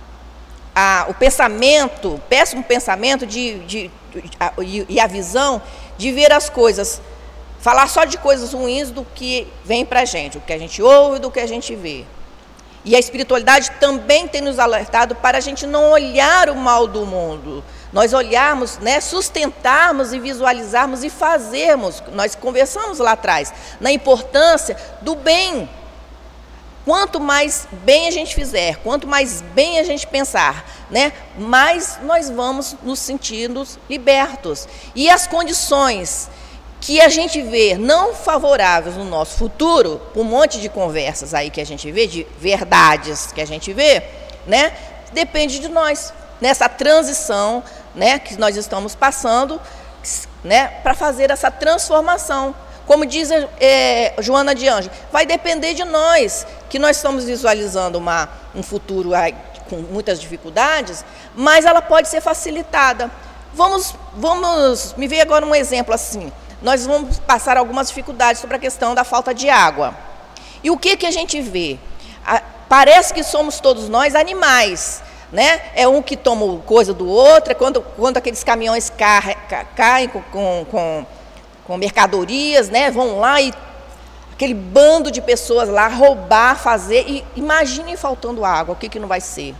a, o pensamento, péssimo pensamento de, de, de, a, e a visão de ver as coisas, falar só de coisas ruins do que vem para a gente, o que a gente ouve, do que a gente vê. E a espiritualidade também tem nos alertado para a gente não olhar o mal do mundo, nós olharmos, né, sustentarmos e visualizarmos e fazermos, nós conversamos lá atrás, na importância do bem. Quanto mais bem a gente fizer, quanto mais bem a gente pensar, né, mais nós vamos nos sentindo libertos. E as condições que a gente vê não favoráveis no nosso futuro, um monte de conversas aí que a gente vê, de verdades que a gente vê, né, depende de nós, nessa transição, né, que nós estamos passando, né, para fazer essa transformação. Como diz é, Joana de Ângeles, vai depender de nós, que nós estamos visualizando uma, um futuro aí, com muitas dificuldades, mas ela pode ser facilitada. Vamos, vamos, me veio agora um exemplo assim, nós vamos passar algumas dificuldades sobre a questão da falta de água. E o que, que a gente vê? A, parece que somos todos nós animais, né? É um que toma coisa do outro, é quando, quando aqueles caminhões ca, ca, caem com, com, com, com mercadorias, né? Vão lá e aquele bando de pessoas lá roubar, fazer, e imaginem faltando água, o que, que não vai ser?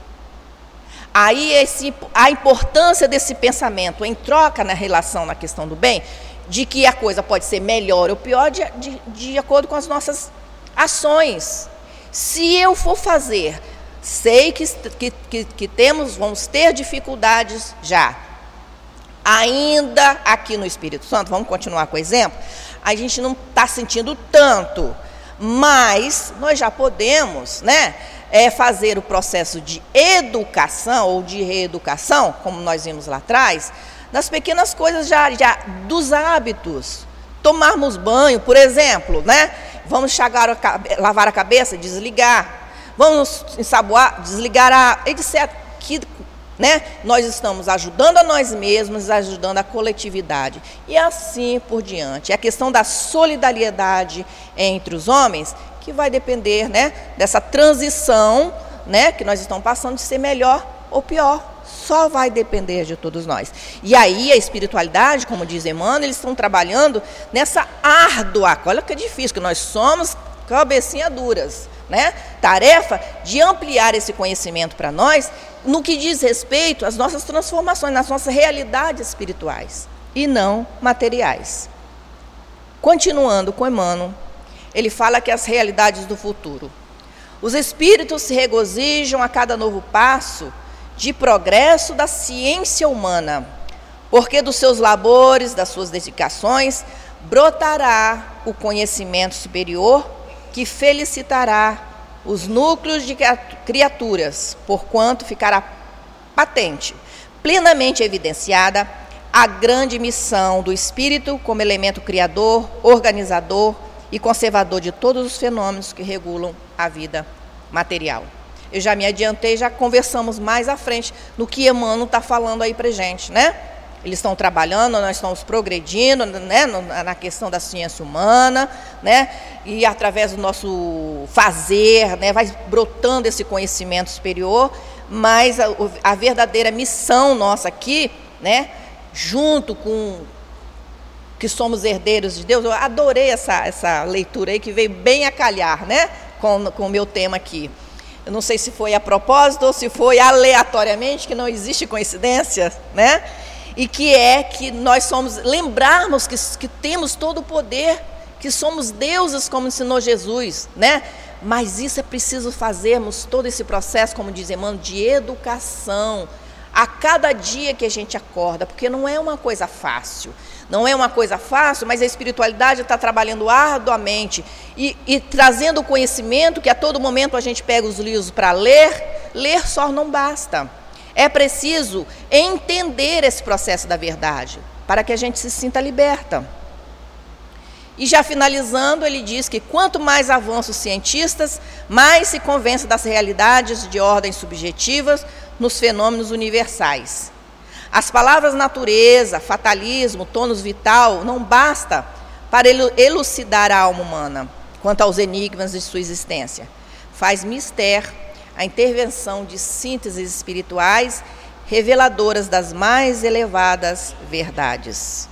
Aí esse, a importância desse pensamento em troca na relação, na questão do bem, de que a coisa pode ser melhor ou pior de, de, de acordo com as nossas ações. Se eu for fazer, sei que, que, que, que temos, vamos ter dificuldades já, Ainda aqui no Espírito Santo, vamos continuar com o exemplo, a gente não está sentindo tanto, mas nós já podemos, né, é, fazer o processo de educação ou de reeducação, como nós vimos lá atrás, das pequenas coisas já, já dos hábitos. Tomarmos banho, por exemplo, né? Vamos enxagar a, lavar a cabeça, desligar. Vamos ensaboar, desligar a, etcétera. Que, né? Nós estamos ajudando a nós mesmos, ajudando a coletividade. E assim por diante. É a questão da solidariedade entre os homens que vai depender, né, dessa transição, né, que nós estamos passando de ser melhor ou pior. Só vai depender de todos nós. E aí a espiritualidade, como diz Emmanuel, eles estão trabalhando nessa árdua, olha que é difícil, que nós somos cabecinha duras, né? Tarefa de ampliar esse conhecimento para nós, no que diz respeito às nossas transformações, nas nossas realidades espirituais, e não materiais. Continuando com Emmanuel, ele fala que as realidades do futuro. Os espíritos se regozijam a cada novo passo de progresso da ciência humana, porque dos seus labores, das suas dedicações, brotará o conhecimento superior que felicitará os núcleos de criaturas, porquanto ficará patente, plenamente evidenciada, a grande missão do espírito como elemento criador, organizador e conservador de todos os fenômenos que regulam a vida material. Eu já me adiantei, já conversamos mais à frente no que Emmanuel está falando aí para a gente, né? Eles estão trabalhando, nós estamos progredindo, né, na questão da ciência humana, né? E através do nosso fazer, né, vai brotando esse conhecimento superior, mas a, a verdadeira missão nossa aqui, né, junto com que somos herdeiros de Deus, eu adorei essa, essa leitura aí que veio bem a calhar, né, com, com o meu tema aqui. Eu não sei se foi a propósito ou se foi aleatoriamente, que não existe coincidência, né? E que é que nós somos, lembrarmos que, que temos todo o poder, que somos deuses, como ensinou Jesus, né? Mas isso é preciso fazermos todo esse processo, como diz Emmanuel, de educação, a cada dia que a gente acorda, porque não é uma coisa fácil. Não é uma coisa fácil, mas a espiritualidade está trabalhando arduamente e, e trazendo o conhecimento que a todo momento a gente pega os livros para ler. Ler só não basta. É preciso entender esse processo da verdade, para que a gente se sinta liberta. E já finalizando, ele diz que quanto mais avançam os cientistas, mais se convence das realidades de ordem subjetivas nos fenômenos universais. As palavras natureza, fatalismo, tônus vital não basta para elucidar a alma humana quanto aos enigmas de sua existência. Faz mister a intervenção de sínteses espirituais reveladoras das mais elevadas verdades.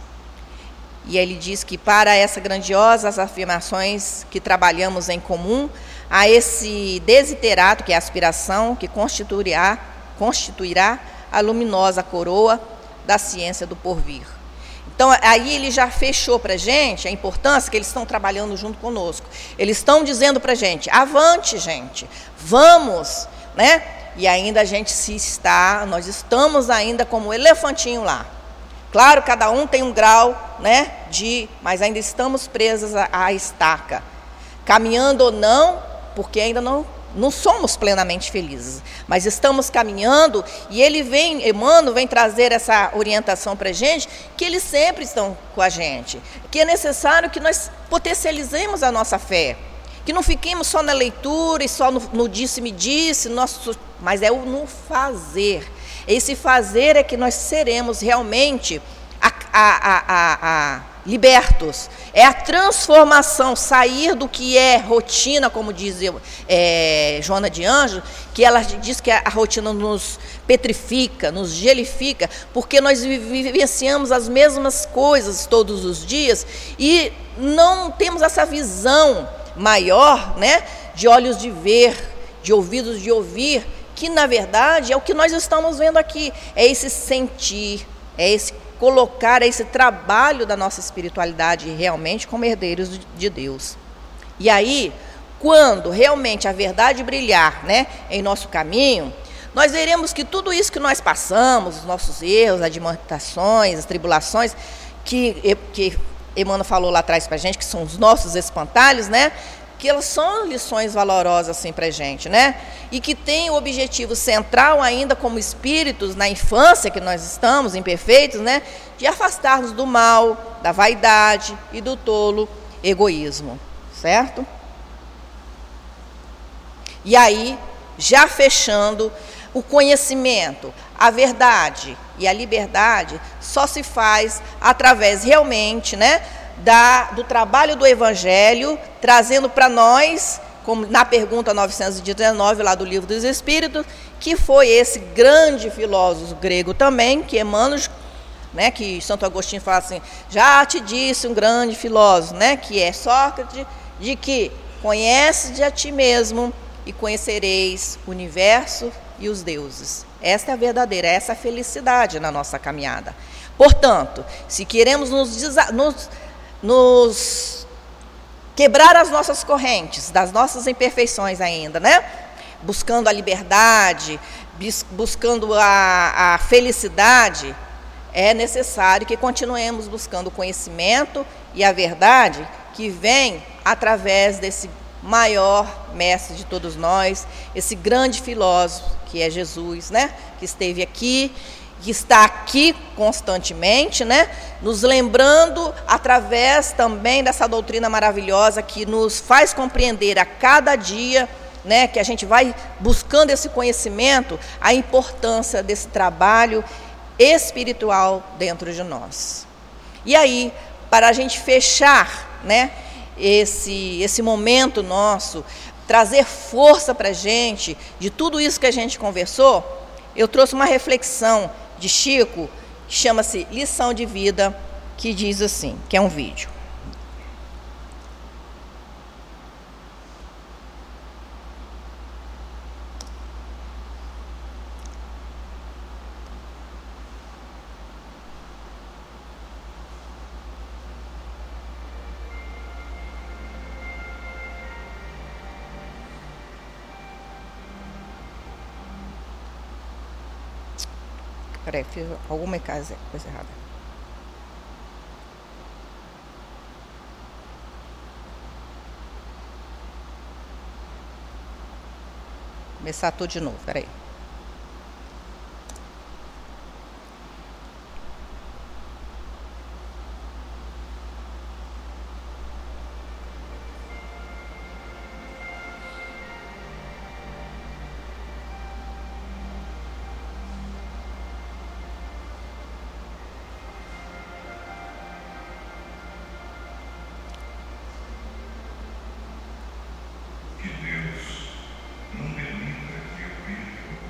E ele diz que para essas grandiosas afirmações que trabalhamos em comum, há esse desiderato, que é a aspiração, que constituirá, constituirá a luminosa coroa da ciência do porvir. Então, aí ele já fechou para a gente a importância que eles estão trabalhando junto conosco. Eles estão dizendo para a gente, avante, gente, vamos, né? E ainda a gente se está, nós estamos ainda como elefantinho lá. Claro, cada um tem um grau, né, de, mas ainda estamos presos à, à estaca. Caminhando ou não, porque ainda não Não somos plenamente felizes, mas estamos caminhando e ele vem, Emmanuel vem trazer essa orientação para a gente, que eles sempre estão com a gente, que é necessário que nós potencializemos a nossa fé, que não fiquemos só na leitura e só no, no disse-me-disse, nosso, mas é o no fazer. Esse fazer é que nós seremos realmente a, a, a, a, a libertos, é a transformação, sair do que é rotina, como diz é, Joana de Anjos, que ela diz que a, a rotina nos petrifica, nos gelifica, porque nós vivenciamos as mesmas coisas todos os dias e não temos essa visão maior, né, de olhos de ver, de ouvidos de ouvir, que na verdade é o que nós estamos vendo aqui, é esse sentir, é esse colocar esse trabalho da nossa espiritualidade realmente como herdeiros de Deus. E aí, quando realmente a verdade brilhar, né, em nosso caminho, nós veremos que tudo isso que nós passamos, os nossos erros, as admoestações, as tribulações, que, que Emmanuel falou lá atrás para a gente, que são os nossos espantalhos, né? Que elas são lições valorosas assim, para a gente, né? E que tem o objetivo central ainda como espíritos, na infância que nós estamos, imperfeitos, né? De afastar-nos do mal, da vaidade e do tolo egoísmo, certo? E aí, já fechando, o conhecimento, a verdade e a liberdade só se faz através realmente, né, da, do trabalho do Evangelho, trazendo para nós, como na pergunta novecentos e dezenove lá do Livro dos Espíritos, que foi esse grande filósofo grego também, que Emmanuel, né, que Santo Agostinho fala assim, já te disse um grande filósofo, né, que é Sócrates, de que conhece-te a ti mesmo e conhecereis o universo e os deuses. Esta é a verdadeira, essa é a felicidade na nossa caminhada. Portanto, se queremos nos, nos, nos quebrar as nossas correntes, das nossas imperfeições ainda, né? Buscando a liberdade, buscando a, a felicidade, é necessário que continuemos buscando o conhecimento e a verdade que vem através desse maior mestre de todos nós, esse grande filósofo que é Jesus, né? Que esteve aqui, que está aqui constantemente, né? Nos lembrando através também dessa doutrina maravilhosa que nos faz compreender a cada dia, né? Que a gente vai buscando esse conhecimento, a importância desse trabalho espiritual dentro de nós. E aí, para a gente fechar, né? Esse, esse momento nosso, trazer força para a gente, de tudo isso que a gente conversou, eu trouxe uma reflexão de Chico, que chama-se Lição de Vida, que diz assim, que é um vídeo. Peraí, fiz alguma coisa errada. Começar tudo de novo, peraí. Que Deus não permita que eu viva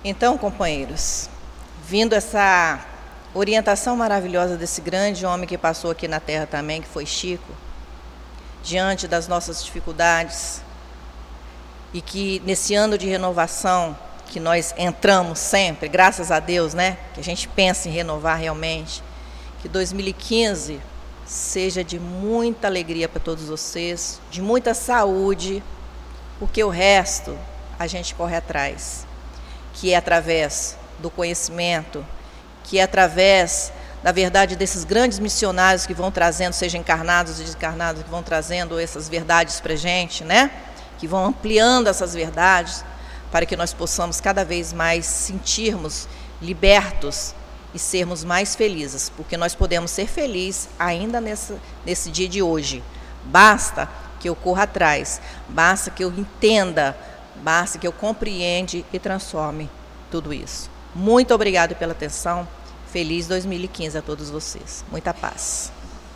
Então, companheiros, vindo essa orientação maravilhosa desse grande homem que passou aqui na Terra também, que foi Chico, diante das nossas dificuldades, e que nesse ano de renovação que nós entramos sempre, graças a Deus, né, que a gente pensa em renovar realmente, que dois mil e quinze seja de muita alegria para todos vocês, de muita saúde, porque o resto a gente corre atrás, que é através do conhecimento, que é através da verdade desses grandes missionários que vão trazendo, seja encarnados e desencarnados, que vão trazendo essas verdades para a gente, né? Que vão ampliando essas verdades para que nós possamos cada vez mais sentirmos libertos e sermos mais felizes, porque nós podemos ser felizes ainda nesse, nesse dia de hoje. Basta que eu corra atrás, basta que eu entenda, basta que eu compreenda e transforme tudo isso. Muito obrigado pela atenção. Feliz dois mil e quinze a todos vocês. Muita paz.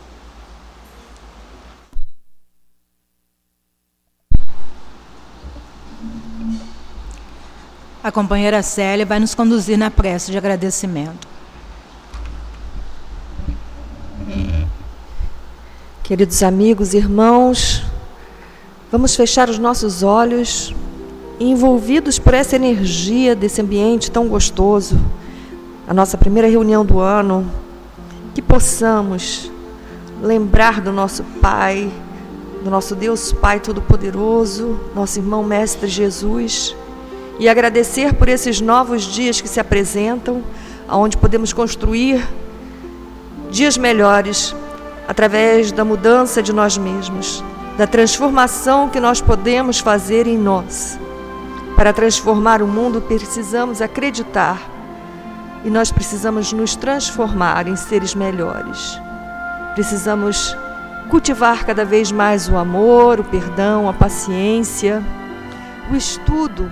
A companheira Célia vai nos conduzir na prece de agradecimento. Queridos amigos, irmãos, vamos fechar os nossos olhos, envolvidos por essa energia desse ambiente tão gostoso, a nossa primeira reunião do ano, que possamos lembrar do nosso Pai, do nosso Deus Pai Todo-Poderoso, nosso irmão Mestre Jesus, e agradecer por esses novos dias que se apresentam, onde podemos construir dias melhores, através da mudança de nós mesmos, da transformação que nós podemos fazer em nós. Para transformar o mundo, precisamos acreditar e nós precisamos nos transformar em seres melhores. Precisamos cultivar cada vez mais o amor, o perdão, a paciência, o estudo,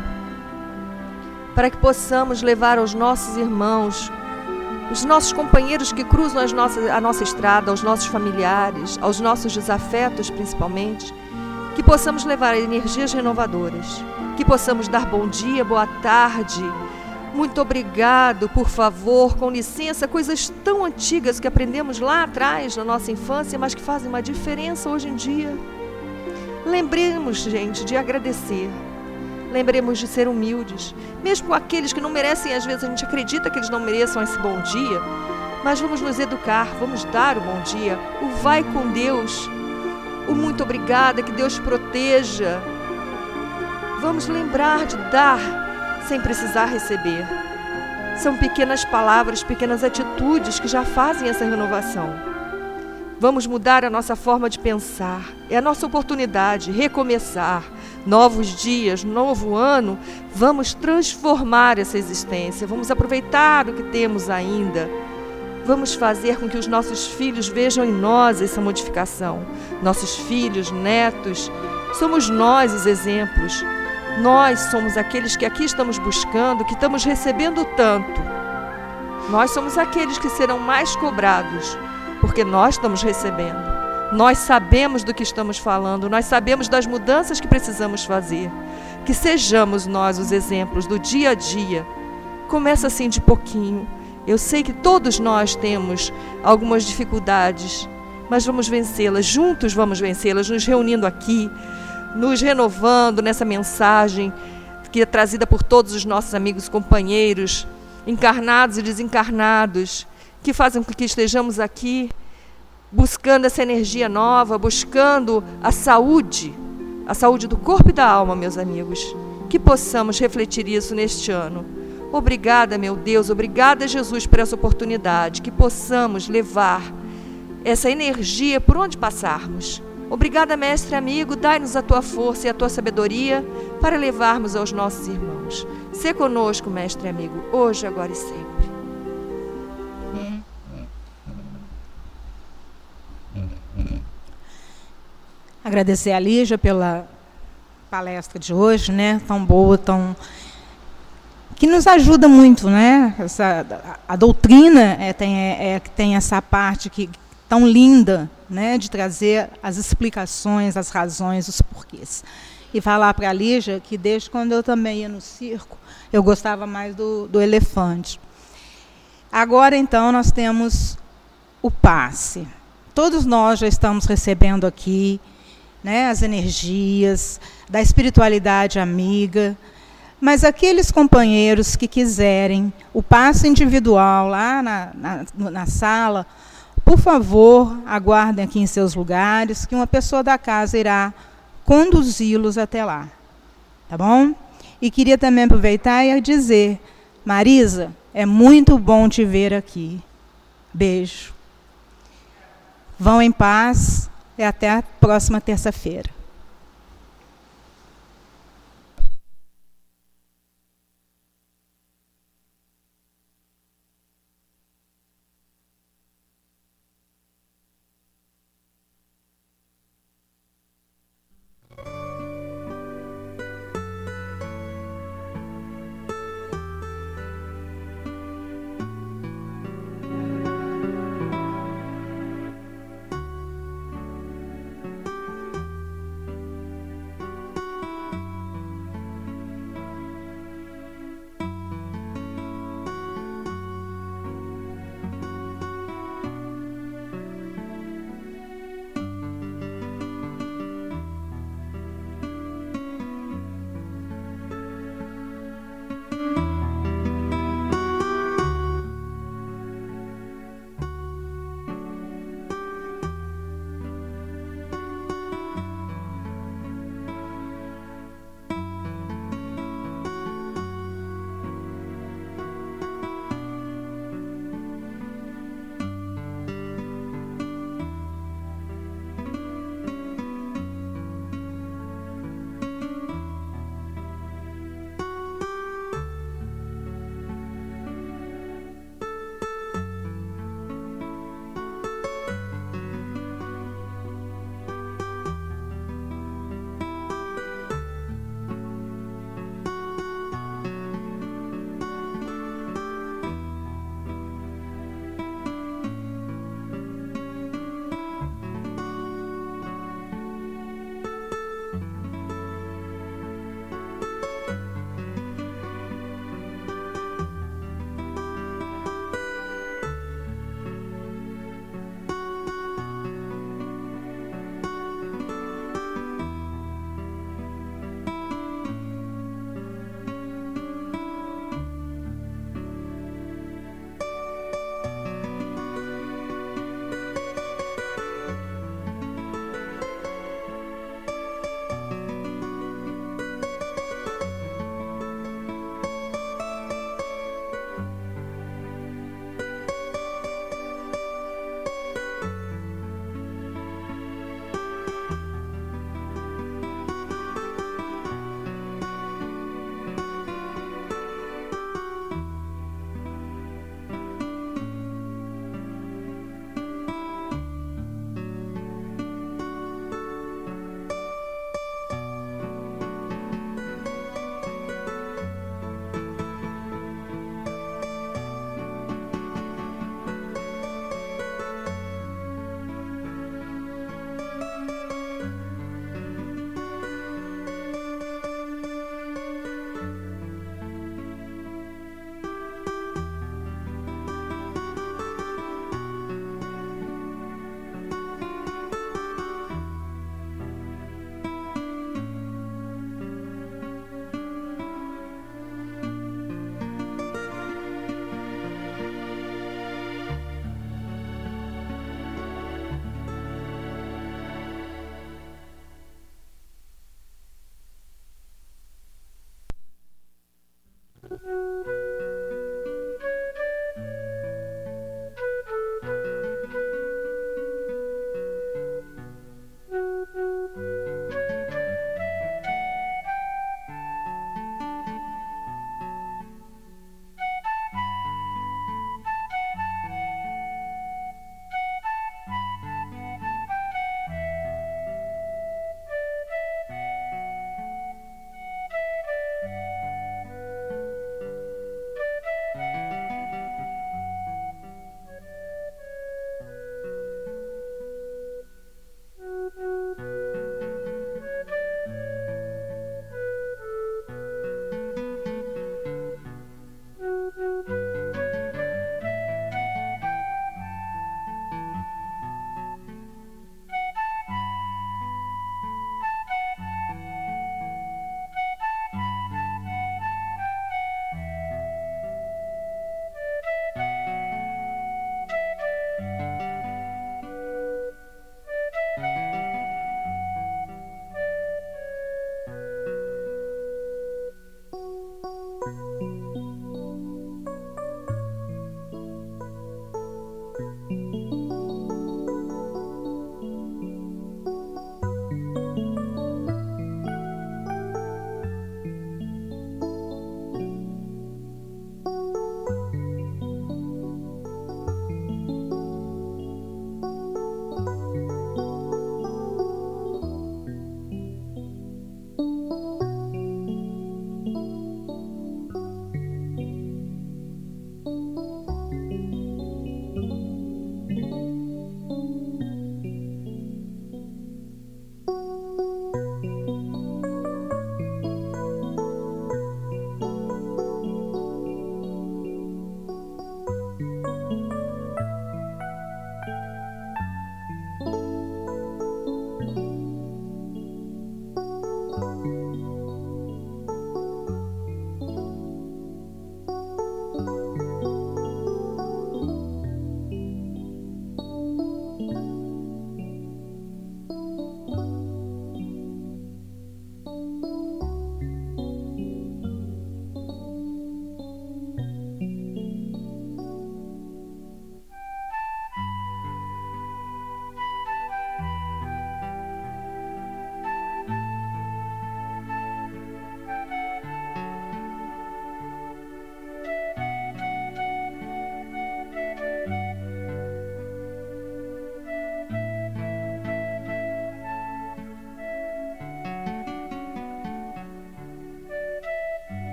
para que possamos levar aos nossos irmãos, os nossos companheiros que cruzam as nossas, a nossa estrada, aos nossos familiares, aos nossos desafetos principalmente, que possamos levar energias renovadoras, que possamos dar bom dia, boa tarde, muito obrigado, por favor, com licença, coisas tão antigas que aprendemos lá atrás, na nossa infância, mas que fazem uma diferença hoje em dia. Lembremos, gente, de agradecer. Lembremos de ser humildes, mesmo com aqueles que não merecem, às vezes a gente acredita que eles não mereçam esse bom dia, mas vamos nos educar, vamos dar o bom dia, o vai com Deus, o muito obrigada, que Deus proteja. Vamos lembrar de dar sem precisar receber. São pequenas palavras, pequenas atitudes que já fazem essa renovação. Vamos mudar a nossa forma de pensar, é a nossa oportunidade, recomeçar. Novos dias, novo ano, vamos transformar essa existência, vamos aproveitar o que temos ainda, vamos fazer com que os nossos filhos vejam em nós essa modificação. Nossos filhos, netos, somos nós os exemplos, nós somos aqueles que aqui estamos buscando, que estamos recebendo tanto. Nós somos aqueles que serão mais cobrados, porque nós estamos recebendo. Nós sabemos do que estamos falando, nós sabemos das mudanças que precisamos fazer. Que sejamos nós os exemplos do dia a dia. Começa assim de pouquinho. Eu sei que todos nós temos algumas dificuldades, mas vamos vencê-las, juntos vamos vencê-las, nos reunindo aqui, nos renovando nessa mensagem que é trazida por todos os nossos amigos, companheiros, encarnados e desencarnados, que fazem com que estejamos aqui buscando essa energia nova, buscando a saúde, a saúde do corpo e da alma, meus amigos. Que possamos refletir isso neste ano. Obrigada, meu Deus, obrigada, Jesus, por essa oportunidade, que possamos levar essa energia por onde passarmos. Obrigada, mestre amigo, dai-nos a tua força e a tua sabedoria para levarmos aos nossos irmãos. Sê conosco, mestre amigo, hoje, agora e sempre. Agradecer a Lígia pela palestra de hoje, né? Tão boa, tão que nos ajuda muito, né? Essa, a, a doutrina é, tem, é, é, tem essa parte que tão linda, né? De trazer as explicações, as razões, os porquês. e falar para a Lígia que desde quando eu também ia no circo, eu gostava mais do, do elefante. Agora, então, nós temos o passe. Todos nós já estamos recebendo aqui, né, as energias da espiritualidade amiga, mas aqueles companheiros que quiserem o passe individual lá na, na, na sala, por favor, aguardem aqui em seus lugares, que uma pessoa da casa irá conduzi-los até lá. Tá bom? E queria também aproveitar e dizer, Marisa, é muito bom te ver aqui. Beijo. Vão em paz e até a próxima terça-feira.